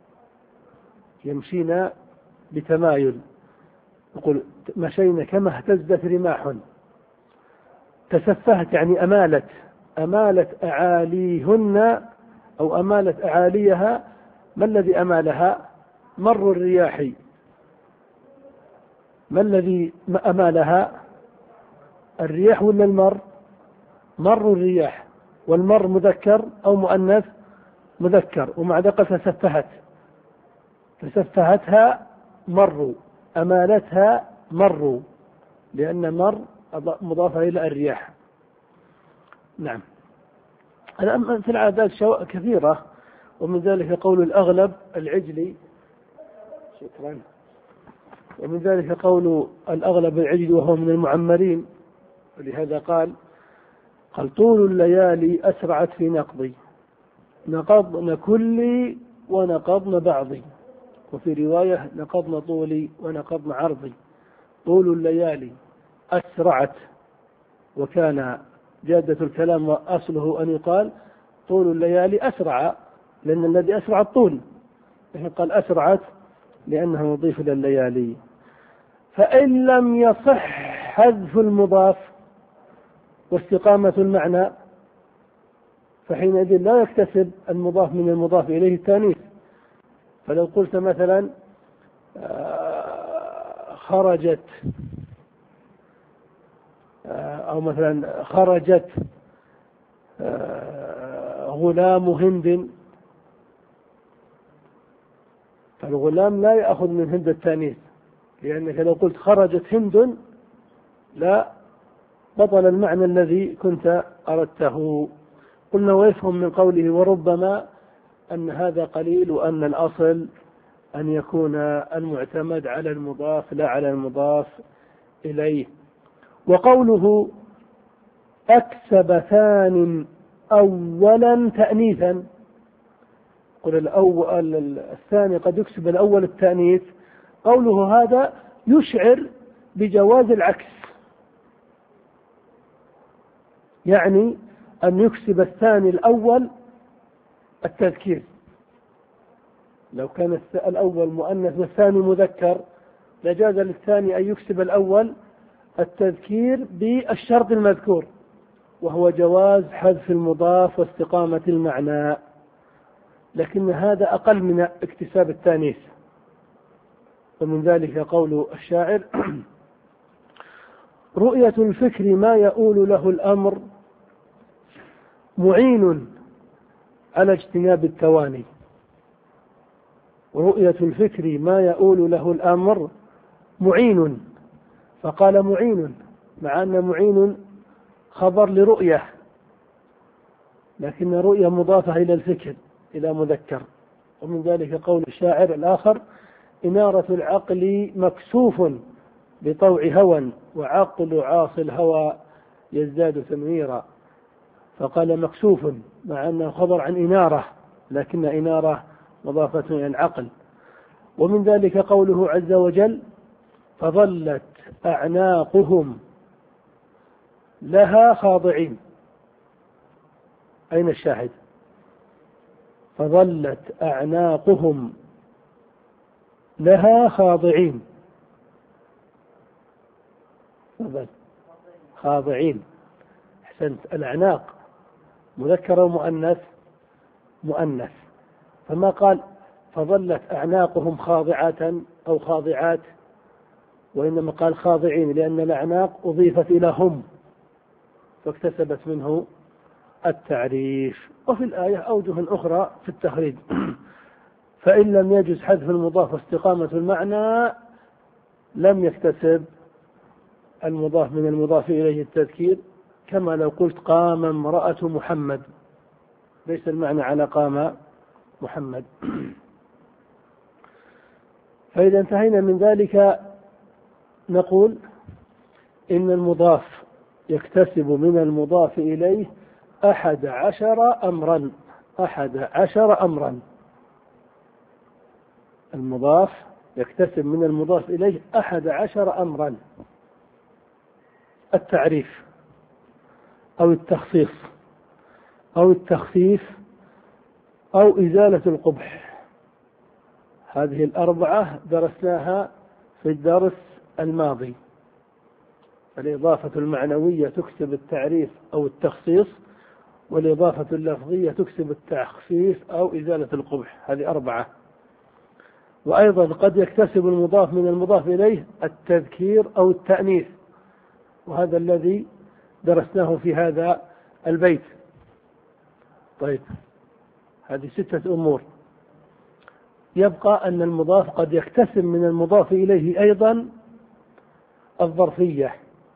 يمشينا بتمايل. يقول مشينا كما اهتزت رماح، تسفهت يعني أمالت، أمالت أعاليهن أو أمالت أعاليها. ما الذي أمالها؟ مر الرياح. ما الذي أمالها؟ الرياح ولا المر؟ مر الرياح، والمر مذكر أو مؤنث؟ مذكر، ومع ذلك تسفهت، تسفهتها مروا، أمالتها مروا، لأن مر مضافة إلى الرياح. نعم. الآن في العادات كثيرة، ومن ذلك قول الأغلب العجلي. شكرا. ومن ذلك قول الأغلب العجلي وهو من المعمرين، ولهذا قال قال طول الليالي أسرعت في نقضي نقضن كلي ونقضن بعضي، وفي رواية نقضن طولي ونقضن عرضي. طول الليالي أسرعت، وكان جادة الكلام وأصله أن يقال طول الليالي أسرع، لأن الذي أسرع الطول، لكن قال أسرعت لأنه مضيف إلى الليالي. فإن لم يصح حذف المضاف واستقامة المعنى فحينئذ لا يكتسب المضاف من المضاف إليه التانيث. فلو قلت مثلا خرجت أو مثلا خرجت غلام هند، فالغلام لا يأخذ من هند التانيث، لأنك لو قلت خرجت هند لا بطل المعنى الذي كنت أردته. قلنا ويفهم من قوله وربما أن هذا قليل، وأن الأصل أن يكون المعتمد على المضاف لا على المضاف إليه. وقوله أكسب ثان أولا تأنيثا، قل الأول الثاني قد يكسب الأول التأنيث، قوله هذا يشعر بجواز العكس، يعني أن يكسب الثاني الأول التذكير. لو كان الأول مؤنث والثاني مذكر لجاز للثاني أن يكسب الأول التذكير بالشرط المذكور، وهو جواز حذف المضاف واستقامة المعنى، لكن هذا أقل من اكتساب التانيث. ومن ذلك قول الشاعر رؤية الفكر ما يؤول له الأمر معين على اجتناب التواني. رؤية الفكر ما يؤول له الأمر معين، فقال معين مع أن معين خبر لرؤية، لكن رؤية مضافة إلى الفكر إلى مذكر. ومن ذلك قول الشاعر الآخر إنارة العقل مكسوف بطوع هوى وعقل عاصي الهوى يزداد تنويرا، فقال مكسوف مع أنه خبر عن إنارة، لكن إنارة مضافة إلى العقل. ومن ذلك قوله عز وجل فظلت أعناقهم لها خاضعين. أين الشاهد؟ فظلت أعناقهم لها خاضعين، فظل خاضعين. أحسنت، الأعناق مذكر ومؤنث مؤنث، فما قال فظلت أعناقهم خاضعة أو خاضعات، وإنما قال خاضعين لأن الأعناق أضيفت إلى هم فاكتسبت منه التعريف. وفي الآية أوجه أخرى في التخريج فإن لم يجز حذف المضاف واستقامة المعنى لم يكتسب المضاف من المضاف إليه التذكير، كما لو قلت قام امرأة محمد، ليس المعنى على قام محمد. فإذا انتهينا من ذلك نقول إن المضاف يكتسب من المضاف إليه أحد عشر أمرا. أحد عشر أمرا، المضاف يكتسب من المضاف إليه أحد عشر أمرا: التعريف أو التخصيص أو التخفيف أو إزالة القبح. هذه الأربعة درسناها في الدرس الماضي. الإضافة المعنوية تكسب التعريف أو التخصيص، والإضافة اللفظية تكسب التخفيف أو إزالة القبح. هذه أربعة. وأيضا قد يكتسب المضاف من المضاف إليه التذكير أو التأنيث، وهذا الذي درسناه في هذا البيت. طيب، هذه ستة أمور. يبقى أن المضاف قد يكتسب من المضاف إليه أيضا الظرفية،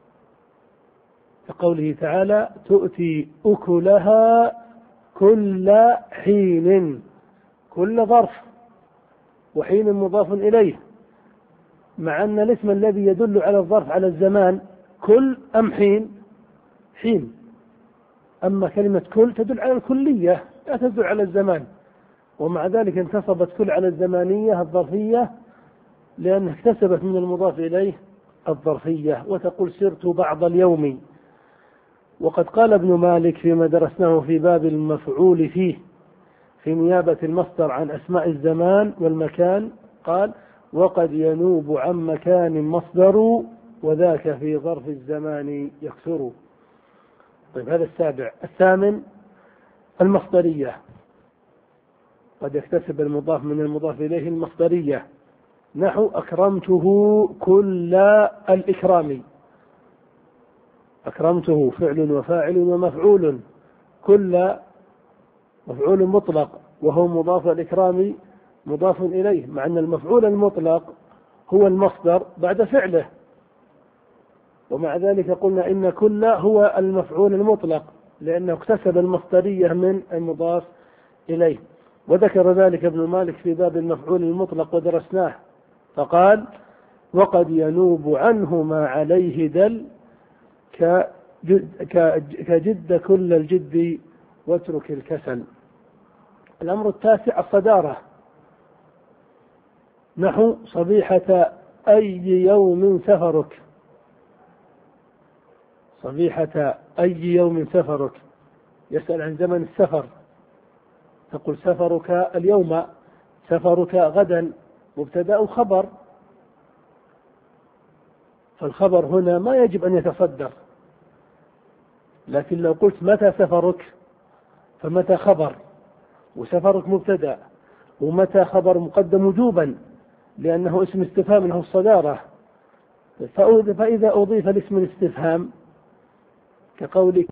كقوله تعالى تؤتي أكلها كل حين. كل ظرف، وحين مضاف إليه، مع أن الاسم الذي يدل على الظرف على الزمان كل أم حين؟ حين. أما كلمة كل تدل على الكلية لا تدل على الزمان، ومع ذلك انتصبت كل على الزمانية الظرفية لأنها اكتسبت من المضاف إليه الظرفية. وتقول سرت بعض اليوم. وقد قال ابن مالك فيما درسناه في باب المفعول فيه في نيابة المصدر عن أسماء الزمان والمكان قال وقد ينوب عن مكان مصدر وذاك في ظرف الزمان يكثر. طيب هذا السابع. الثامن المصدرية، قد يكتسب المضاف من المضاف إليه المصدرية، نحو أكرمته كل الإكرام. أكرمته فعل وفاعل ومفعول، كل مفعول مطلق وهو مضاف الإكرام مضاف إليه، مع أن المفعول المطلق هو المصدر بعد فعله، ومع ذلك قلنا إن كل هو المفعول المطلق لأنه اكتسب المصدرية من المضاف إليه. وذكر ذلك ابن مالك في باب المفعول المطلق ودرسناه فقال وقد ينوب عنه ما عليه دل كجد, كجد كل الجد واترك الكسل. الأمر التاسع الصدارة، نحو صبيحة أي يوم سفرك. صبيحة أي يوم سفرك، يسأل عن زمن السفر، تقول سفرك اليوم، سفرك غدا، مبتدأ خبر، فالخبر هنا ما يجب أن يتصدر، لكن لو قلت متى سفرك فمتى خبر، وسفرك مبتدأ، ومتى خبر مقدم وجوبا لأنه اسم استفهام له الصدارة. فإذا أضيف الاسم الاستفهام كقولك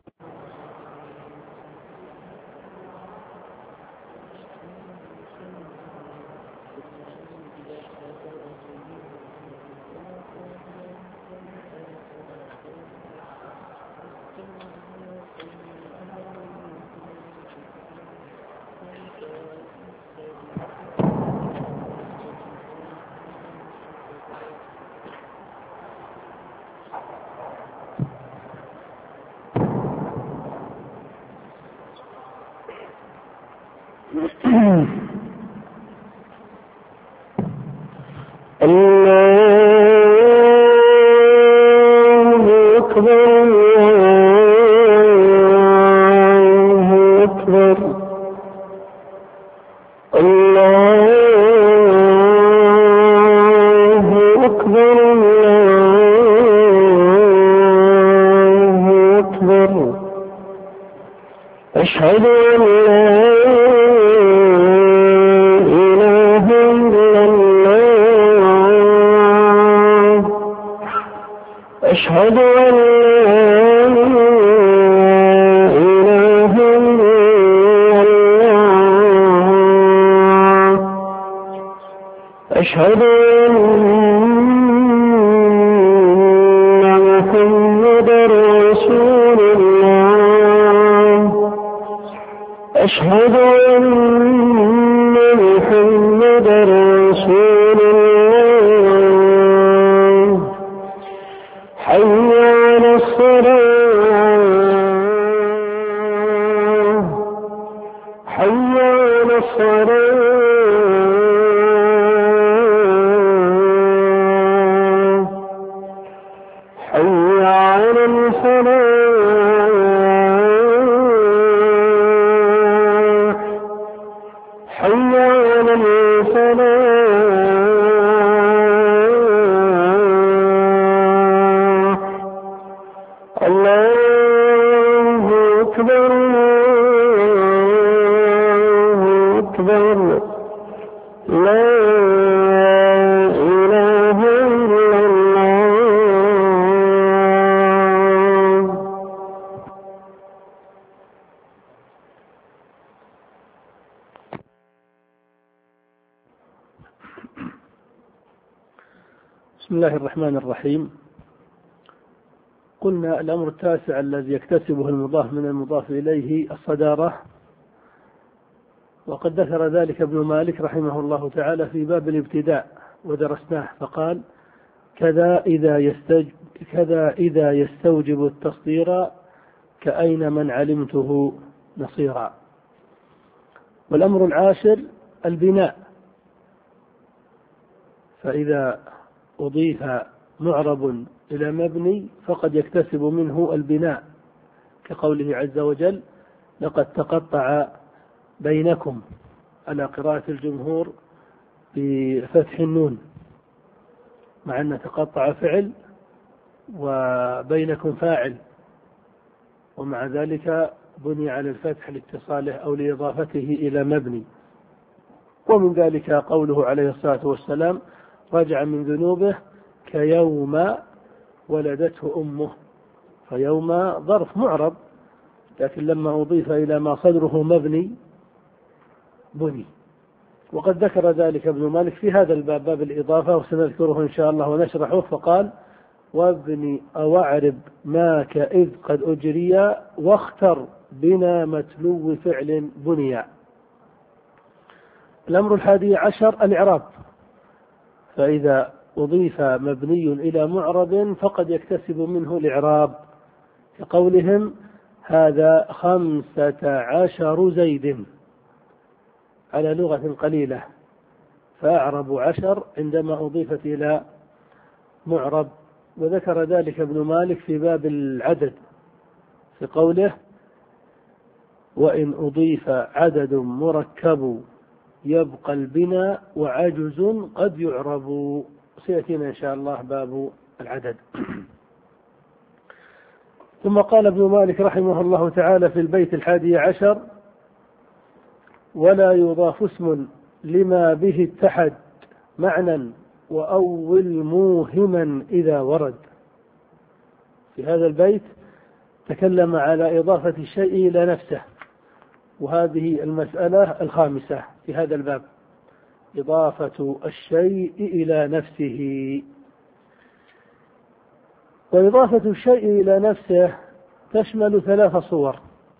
أشهد أن لا إله إلا الله أشهد أن لا إله إلا الله أشهد أن محمدا رسول الله أشهد أن محمدا رسول الله حي على الصلاة حي على الصلاة حي على الفلاح حي على الفلاح الله أكبر الله أكبر لا إله إلا الله. بسم الله الرحمن الرحيم. قلنا الأمر التاسع الذي يكتسبه المضاف من المضاف إليه الصدارة، وقد ذكر ذلك ابن مالك رحمه الله تعالى في باب الابتداء ودرسناه فقال كذا إذا يستوجب, كذا إذا يستوجب التصدير كأين من علمته نصيرا. والأمر العاشر البناء، فإذا أضيف معرب إلى مبني فقد يكتسب منه البناء، كقوله عز وجل لقد تقطع بينكم على قراءة الجمهور بفتح النون، مع أن تقطع فعل وبينكم فاعل، ومع ذلك بني على الفتح لاتصاله أو لإضافته إلى مبني. ومن ذلك قوله عليه الصلاة والسلام: رجع من ذنوبه كيوم ولدته أمه. فيوم ظرف معرب، لكن لما أضيف إلى ما صدره مبني بني. وقد ذكر ذلك ابن مالك في هذا الباب، باب الإضافة، وسنذكره إن شاء الله ونشرحه. فقال: وابني أو أعرب ماك إذ قد أجري واختر بنا متلو فعل بنيا. الأمر الحادي عشر الإعراب، فإذا أضيف مبني إلى معرب فقد يكتسب منه الإعراب، كقولهم: هذا خمسة عشر زيد، على لغة قليلة، فأعرب عشر عندما أضيفت إلى معرب. وذكر ذلك ابن مالك في باب العدد في قوله: وإن أضيف عدد مركب يبقى البناء وعجز قد يعرب. سيأتينا إن شاء الله باب العدد. ثم قال ابن مالك رحمه الله تعالى في البيت الحادي عشر: ولا يضاف اسم لما به اتحد معنى وأول موهما إذا ورد. في هذا البيت تكلم على إضافة الشيء إلى نفسه، وهذه المسألة الخامسة في هذا الباب، إضافة الشيء إلى نفسه. وإضافة الشيء إلى نفسه تشمل ثلاث صور.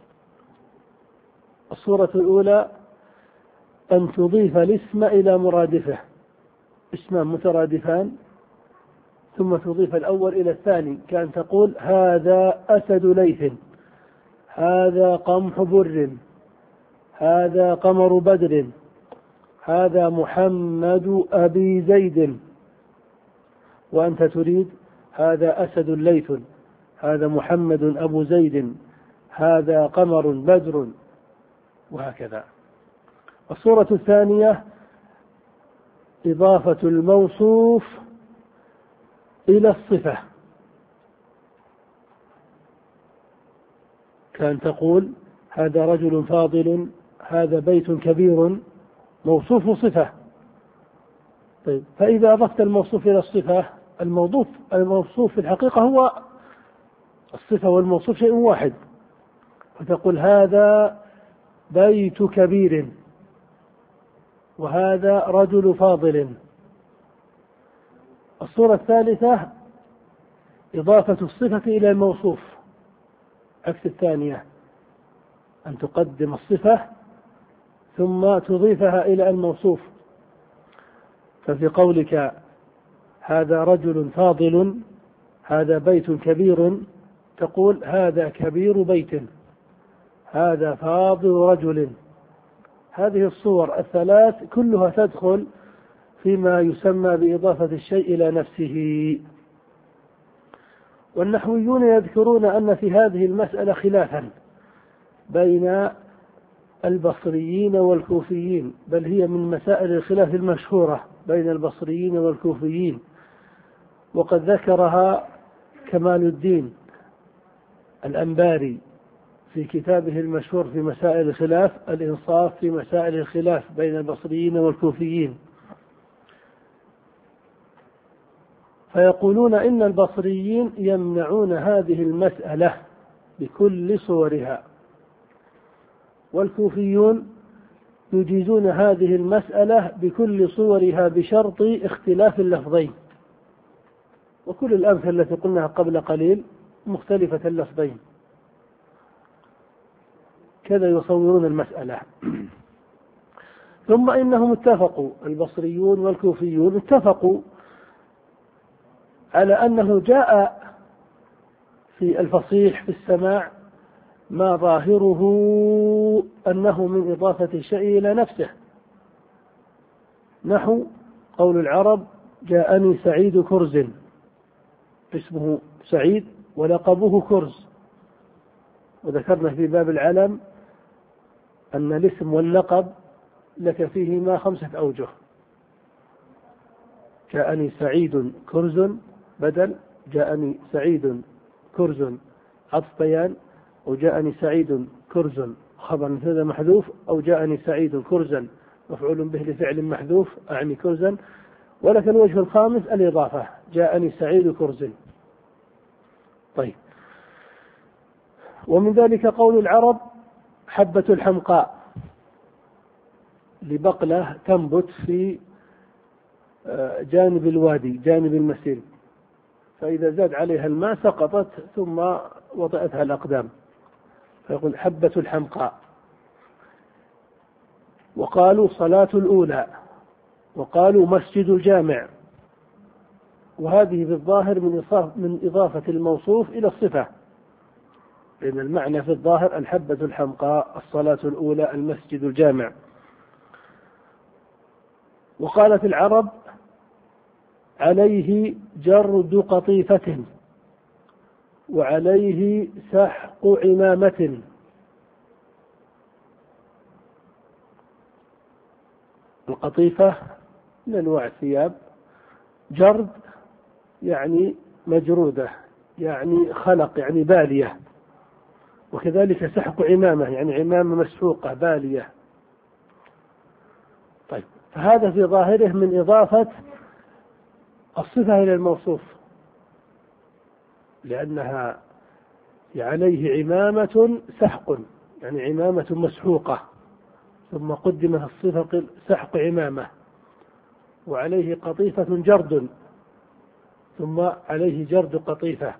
الصورة الأولى أن تضيف الاسم إلى مرادفه، اسمان مترادفان، ثم تضيف الأول إلى الثاني، كأن تقول: هذا أسد ليث، هذا قمح بر، هذا قمر بدر، هذا محمد أبي زيد. وأنت تريد: هذا أسد ليث، هذا محمد أبو زيد، هذا قمر بدر، وهكذا. الصورة الثانية إضافة الموصوف إلى الصفة، كأن تقول: هذا رجل فاضل، هذا بيت كبير، موصوف صفة. طيب، فإذا أضفت الموصوف إلى الصفة، الموصوف الموصوف في الحقيقة هو الصفة والموصوف شيء واحد، فتقول: هذا بيت كبير، وهذا رجل فاضل. الصورة الثالثة إضافة الصفة إلى الموصوف، عكس الثانية، أن تقدم الصفة ثم تضيفها إلى الموصوف. ففي قولك: هذا رجل فاضل، هذا بيت كبير، تقول: هذا كبير بيت، هذا فاضل رجل. هذه الصور الثلاث كلها تدخل فيما يسمى بإضافة الشيء إلى نفسه. والنحويون يذكرون أن في هذه المسألة خلافا بين البصريين والكوفيين، بل هي من مسائل الخلاف المشهورة بين البصريين والكوفيين، وقد ذكرها كمال الدين الأنباري في كتابه المشهور في مسائل الخلاف، الإنصاف في مسائل الخلاف بين البصريين والكوفيين. فيقولون إن البصريين يمنعون هذه المسألة بكل صورها، والكوفيون يجيزون هذه المسألة بكل صورها بشرط اختلاف اللفظين. وكل الأمثلة التي قلناها قبل قليل مختلفة اللفظين، كذا يصورون المسألة. ثم إنهم اتفقوا، البصريون والكوفيون اتفقوا على أنه جاء في الفصيح في السماع ما ظاهره أنه من إضافة الشيء إلى نفسه، نحو قول العرب: جاءني سعيد كرز، اسمه سعيد ولقبه كرز. وذكرنا في باب العلم أن الاسم واللقب لك فيهما خمسة أوجه. جاءني سعيد كرز بدل، جاءني سعيد كرز عطف بيان، وجاءني سعيد كرز خبر مبتدأ محذوف، أو جاءني سعيد كرزا مفعول به لفعل محذوف أعني كرزا. ولك الوجه الخامس الإضافة، جاءني سعيد كرز. طيب، ومن ذلك قول العرب حبة الحمقاء لبقلة تنبت في جانب الوادي جانب المسيل، فإذا زاد عليها الماء سقطت ثم وطئتها الأقدام، فيقول حبة الحمقاء. وقالوا صلاة الأولى، وقالوا مسجد الجامع، وهذه في الظاهر من إضافة الموصوف إلى الصفة، لأن المعنى في الظاهر الحبة الحمقاء، الصلاة الأولى، المسجد الجامع. وقالت العرب عليه جرد قطيفة، وعليه سحق عمامة. القطيفة من أنواع الثياب، جرد يعني مجرودة يعني خلق يعني بالية، وكذلك سحق عمامة يعني عمامة مسحوقة بالية. طيب، فهذا في ظاهره من إضافة الصفة إلى الموصوف، لأنها عليه عمامة سحق يعني عمامة مسحوقة، ثم قدمت الصفة سحق عمامة، وعليه قطيفة جرد، ثم عليه جرد قطيفة.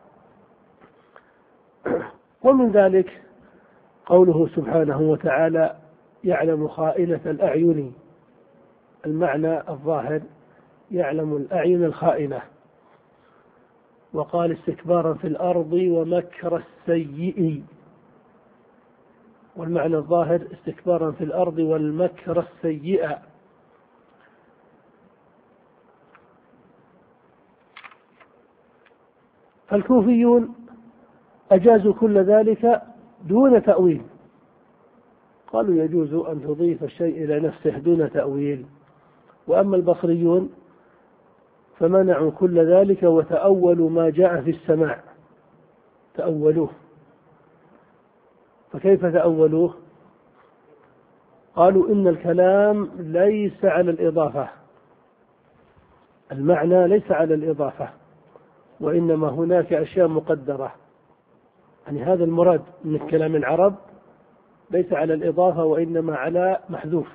ومن ذلك قوله سبحانه وتعالى يعلم خائنة الأعين، المعنى الظاهر يعلم الأعين الخائنة. وقال استكبارا في الأرض ومكر السيء، والمعنى الظاهر استكبارا في الأرض والمكر السيء. فالكوفيون أجازوا كل ذلك دون تأويل، قالوا يجوز أن تضيف الشيء إلى نفسه دون تأويل. وأما البصريون فمنعوا كل ذلك وتأولوا ما جاء في السماع، تأولوه. فكيف تأولوه؟ قالوا إن الكلام ليس على الإضافة، المعنى ليس على الإضافة، وإنما هناك أشياء مقدرة، يعني هذا المراد من كلام العرب ليس على الإضافة وإنما على محذوف.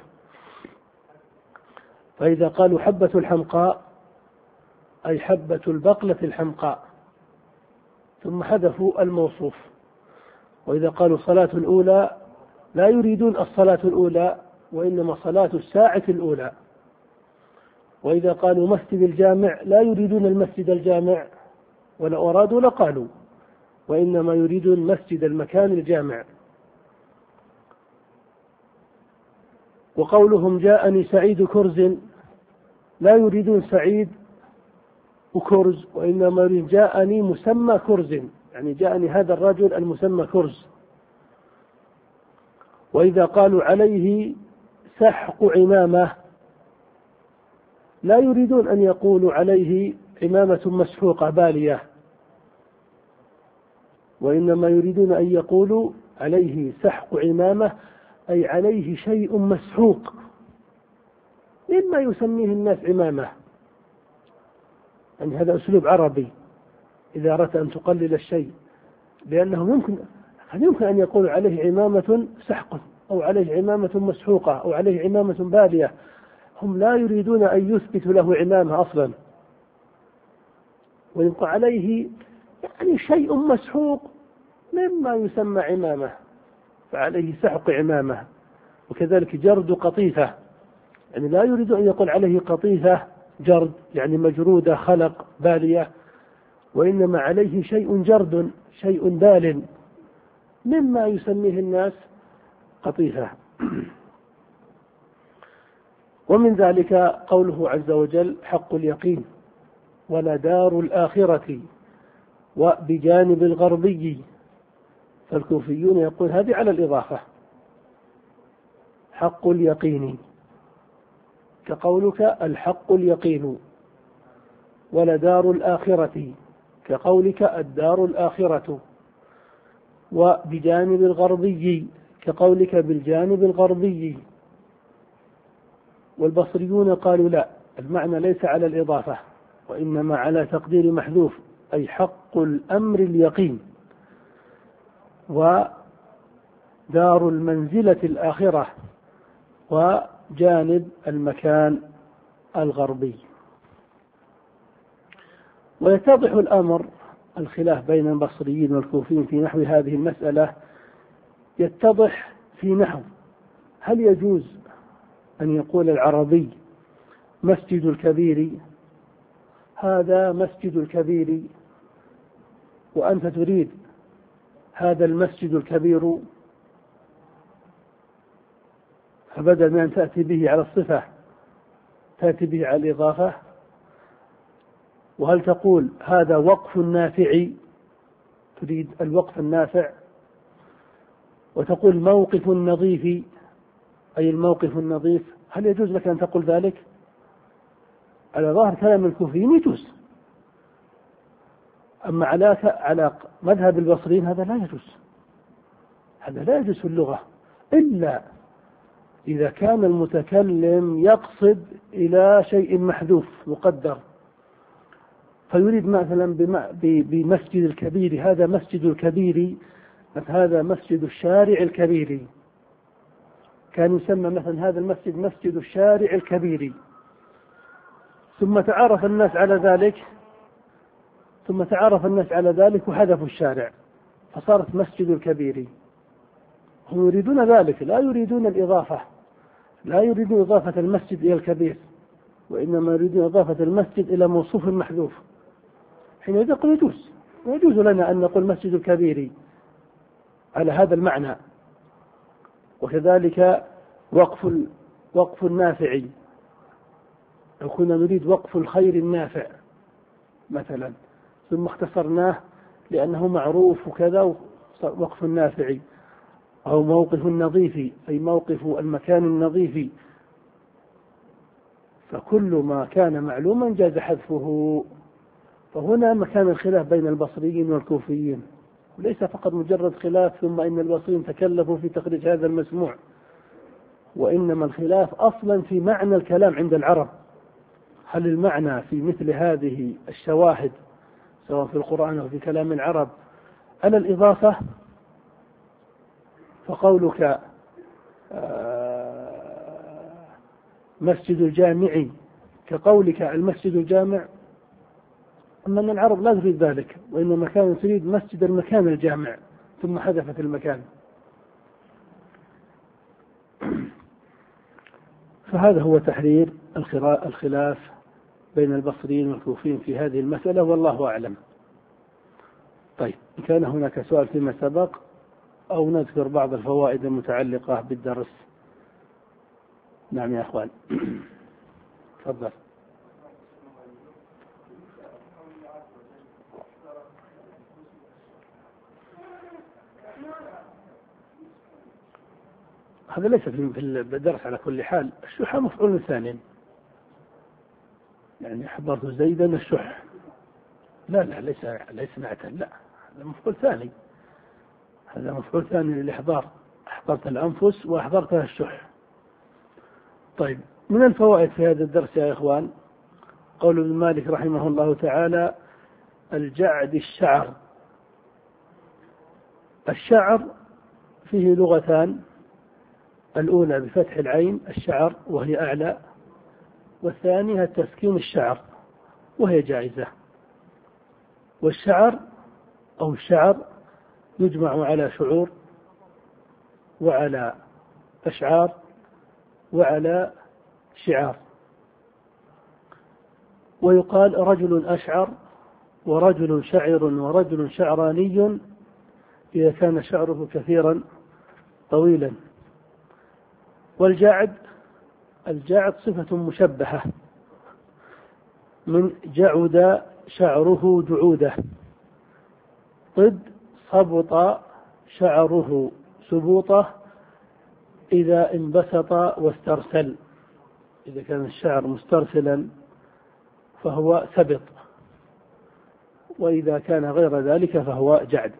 فإذا قالوا حبة الحمقاء أي حبة البقلة الحمقاء، ثم حذفوا الموصوف. وإذا قالوا صلاة الأولى لا يريدون الصلاة الأولى وإنما صلاة الساعة الأولى. وإذا قالوا مسجد الجامع لا يريدون المسجد الجامع، ولو أرادوا لقالوا، وإنما يريدون مسجد المكان الجامع. وقولهم جاءني سعيد كرز لا يريدون سعيد وكرز، وإنما يريد جاءني مسمى كرز، يعني جاءني هذا الرجل المسمى كرز. وإذا قالوا عليه سحق عمامة لا يريدون أن يقولوا عليه عمامة مسحوقة بالية، وإنما يريدون أن يقولوا عليه سحق عمامة أي عليه شيء مسحوق مما يسميه الناس عمامة. يعني هذا أسلوب عربي إذا أردت أن تقلل الشيء، لأنه يمكن يمكن أن يقول عليه عمامة سحق أو عليه عمامة مسحوقة أو عليه عمامة بالية. هم لا يريدون أن يثبتوا له عمامة أصلا، ويبقى عليه يعني شيء مسحوق مما يسمى عمامة، فعليه سحق عمامة. وكذلك جرد قطيفة، يعني لا يريد أن يقول عليه قطيفة جرد يعني مجرودة خلق بالية، وإنما عليه شيء جرد شيء بال مما يسميه الناس قطيفة. ومن ذلك قوله عز وجل حق اليقين ولدار الآخرة وبجانب الغربي. فالكوفيون يقول هذه على الإضافة، حق اليقين، كقولك الحق اليقين. ولدار الآخرة، كقولك الدار الآخرة. وبجانب الغربي، كقولك بالجانب الغربي. والبصريون قالوا لا، المعنى ليس على الإضافة، وإنما على تقدير محذوف، أي حق الأمر اليقين، ودار المنزلة الآخرة، وجانب المكان الغربي. ويتضح الأمر، الخلاف بين البصريين والكوفيين في نحو هذه المسألة يتضح في نحو: هل يجوز أن يقول العربي مسجد الكبير، هذا مسجد الكبير، وأنت تريد هذا المسجد الكبير، فبدل من أن تأتي به على الصفة تأتي به على الإضافة؟ وهل تقول هذا وقف نافع، تريد الوقف النافع، وتقول موقف نظيف أي الموقف النظيف؟ هل يجوز لك أن تقول ذلك؟ على ظاهر كلام الكوفيين يجوز، أما على على مذهب البصريين هذا لا يجوز، هذا لا يجوز في اللغة، إلا إذا كان المتكلم يقصد إلى شيء محذوف مقدر، فيريد مثلا بمسجد الكبير، هذا مسجد الكبير، هذا مسجد الشارع الكبير، كان يسمى مثلا هذا المسجد مسجد الشارع الكبير، ثم تعرف الناس على ذلك ثم تعرف الناس على ذلك وحذفوا الشارع فصارت مسجد الكبير. هم يريدون ذلك، لا يريدون الإضافة، لا يريدون إضافة المسجد إلى الكبير، وإنما يريدون إضافة المسجد إلى موصوف محذوف. حينئذ يقول يجوز، ويجوز لنا أن نقول مسجد الكبير على هذا المعنى. وكذلك وقف وقف النافع، لو كنا نريد وقف الخير النافع مثلا ثم اختصرناه لأنه معروف وكذا وقف النافع، أو موقف النظيف أي موقف المكان النظيف، فكل ما كان معلوما جاز حذفه. فهنا مكان الخلاف بين البصريين والكوفيين، وليس فقط مجرد خلاف ثم إن البصريين تكلفوا في تخريج هذا المسموع، وإنما الخلاف أصلا في معنى الكلام عند العرب. هل المعنى في مثل هذه الشواهد سواء في القرآن أو في كلام العرب على الإضافة؟ فقولك مسجد الجامع كقولك المسجد الجامع، أما أن العرب لا تريد ذلك، وإنما كانت تريد مسجد المكان الجامع ثم حذفت المكان. فهذا هو تحرير الخلاف بين البصريين والكوفيين في هذه المسألة، والله أعلم. طيب، إن كان هناك سؤال فيما سبق أو نذكر بعض الفوائد المتعلقة بالدرس. نعم يا أخوان. تفضل. هذا ليس في الدرس على كل حال. الشح مفعول ثاني، يعني أحضرت زيدا الشح، لا لا ليس ليس نعتا، لا هذا مفعول ثاني، هذا مفعول ثاني للإحضار، أحضرت الأنفس وأحضرتها الشح. طيب، من الفوائد في هذا الدرس يا إخوان قول ابن مالك رحمه الله تعالى: الجعد الشعر. الشعر فيه لغتان، الأولى بفتح العين الشعر وهي أعلى، والثانية تسكين الشعر وهي جائزة. والشعر أو الشعر يجمع على شعور وعلى أشعار وعلى شعار، ويقال رجل أشعر ورجل شعر ورجل شعراني إذا كان شعره كثيرا طويلا. والجعد الجعد صفة مشبهة من جعد شعره جعوده، ضد صبط شعره سبوطه، إذا انبسط واسترسل، إذا كان الشعر مسترسلا فهو سبط، وإذا كان غير ذلك فهو جعد.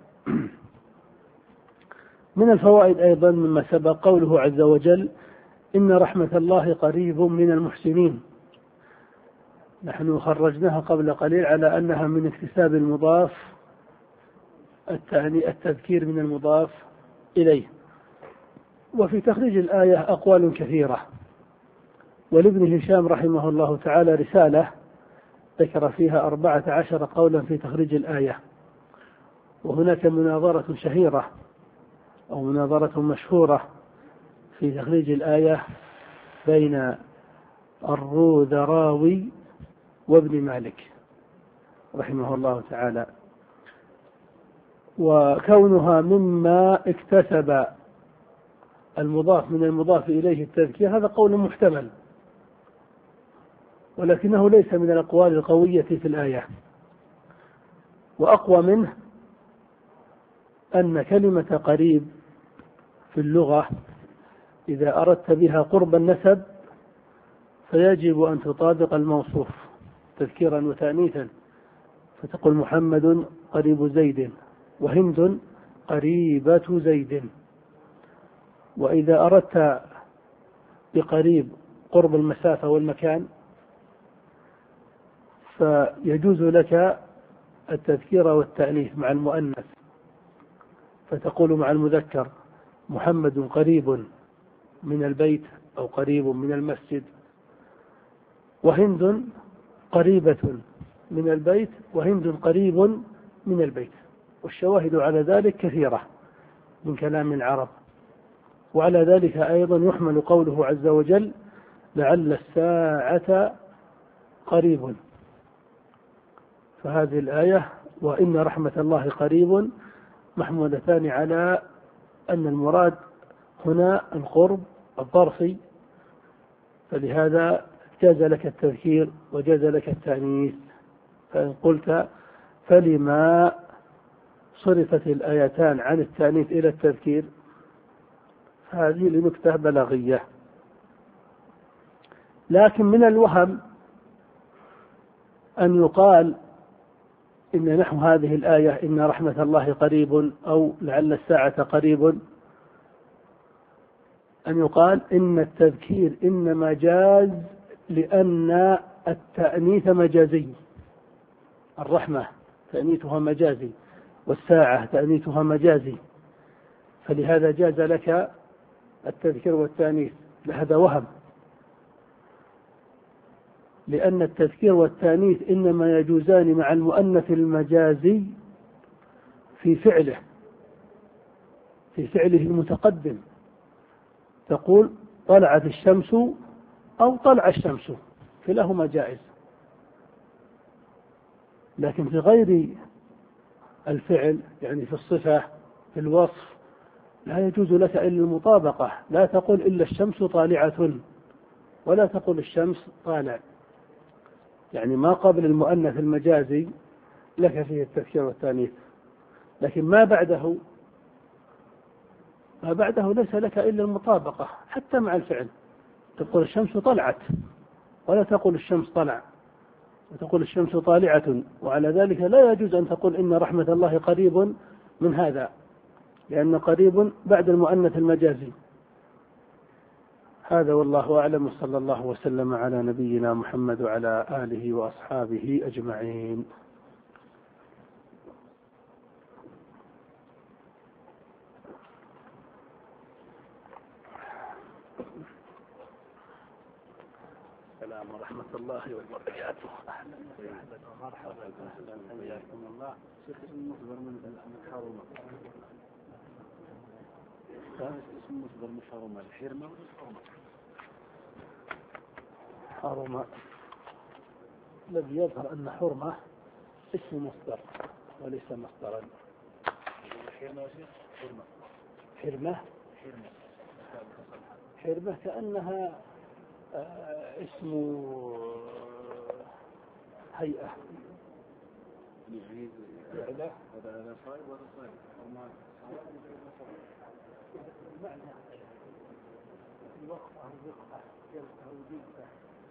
من الفوائد أيضا مما سبق قوله عز وجل: إن رحمة الله قريب من المحسنين. نحن خرجناها قبل قليل على أنها من اكتساب المضاف التعني التذكير من المضاف إليه. وفي تخريج الآية أقوال كثيرة، ولابن هشام رحمه الله تعالى رسالة ذكر فيها أربعة عشر قولا في تخريج الآية. وهناك مناظرة شهيرة أو مناظرة مشهورة في تخريج الآية بين الروذراوي وابن مالك رحمه الله تعالى، وكونها مما اكتسب المضاف من المضاف إليه التذكير هذا قول محتمل، ولكنه ليس من الأقوال القوية في الآية. وأقوى منه أن كلمة قريب في اللغة إذا أردت بها قرب النسب فيجب أن تطابق الموصوف تذكيرا وتأنيثا، فتقول محمد قريب زيد، وهند قريبة زيد. وإذا أردت بقريب قرب المسافة والمكان فيجوز لك التذكير والتأنيث مع المؤنث، فتقول مع المذكر محمد قريب من البيت أو قريب من المسجد، وهند قريبة من البيت، وهند قريب من البيت. والشواهد على ذلك كثيرة من كلام العرب. وعلى ذلك أيضا يحمل قوله عز وجل: لعل الساعة قريب. فهذه الآية وإن رحمة الله قريب محمولتان على أن المراد هنا القرب الظرفي، فلهذا جاز لك التذكير وجاز لك التأنيث. فإن قلت فلما صرفت الآيتان عن التأنيث إلى التذكير، هذه لنكتة بلاغية. لكن من الوهم أن يقال إن نحو هذه الآية إن رحمة الله قريب أو لعل الساعة قريب، أن يقال إن التذكير إنما جاز لأن التأنيث مجازي، الرحمة تأنيثها مجازي والساعة تأنيثها مجازي، فلهذا جاز لك التذكير والتأنيث. لهذا وهم، لأن التذكير والتأنيث إنما يجوزان مع المؤنث المجازي في فعله في فعله المتقدم، تقول طلعت الشمس أو طلع الشمس، كلاهما جائز. لكن في غير الفعل، يعني في الصفة في الوصف، لا يجوز لك إلا المطابقة. لا تقول إلا الشمس طالعة، ولا تقول الشمس طالع، يعني ما قبل المؤنث المجازي لك فيه التذكير والتأنيث، لكن ما بعده ما بعده ليس لك إلا المطابقة حتى مع الفعل. تقول الشمس طلعت ولا تقول الشمس طلع، وتقول الشمس طالعة. وعلى ذلك لا يجوز أن تقول إن رحمة الله قريب من هذا، لأن قريب بعد المؤنث المجازي. هذا والله أعلم، وصلى الله وسلم على نبينا محمد وعلى آله وأصحابه أجمعين. السلام ورحمة الله وبركاته. أهلا ومرحبا، أهلا حياكم الله. شيخ اسم مصدر من حرمة، اسم مصدر من حرمة الحرمة والحرمة. حرمة الذي يظهر أن حرمة اسم مصدر وليس مصدرا. حرمة حرمة حرمة حرمة كأنها اسم هيئة، فعله هذا صائب وهذا صائب. الوقفة أو وقفة جلسة أو جلسة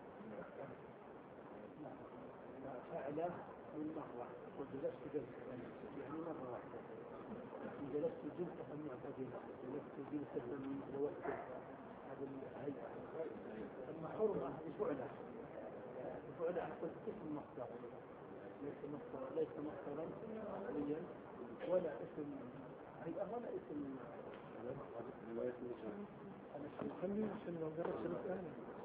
فعله من مرة وجلست جلسة يعني مرة واحدة جلست جلسة معتدلة جلست جلسة متوسطة هذا الهيئة أما حرمة بفعلة بفعلة أقول اسم مصدر ليس مصدر ليس مصدرا عقليا ولا اسم هيئة ولا اسم خلينا نشوف لو درس الآن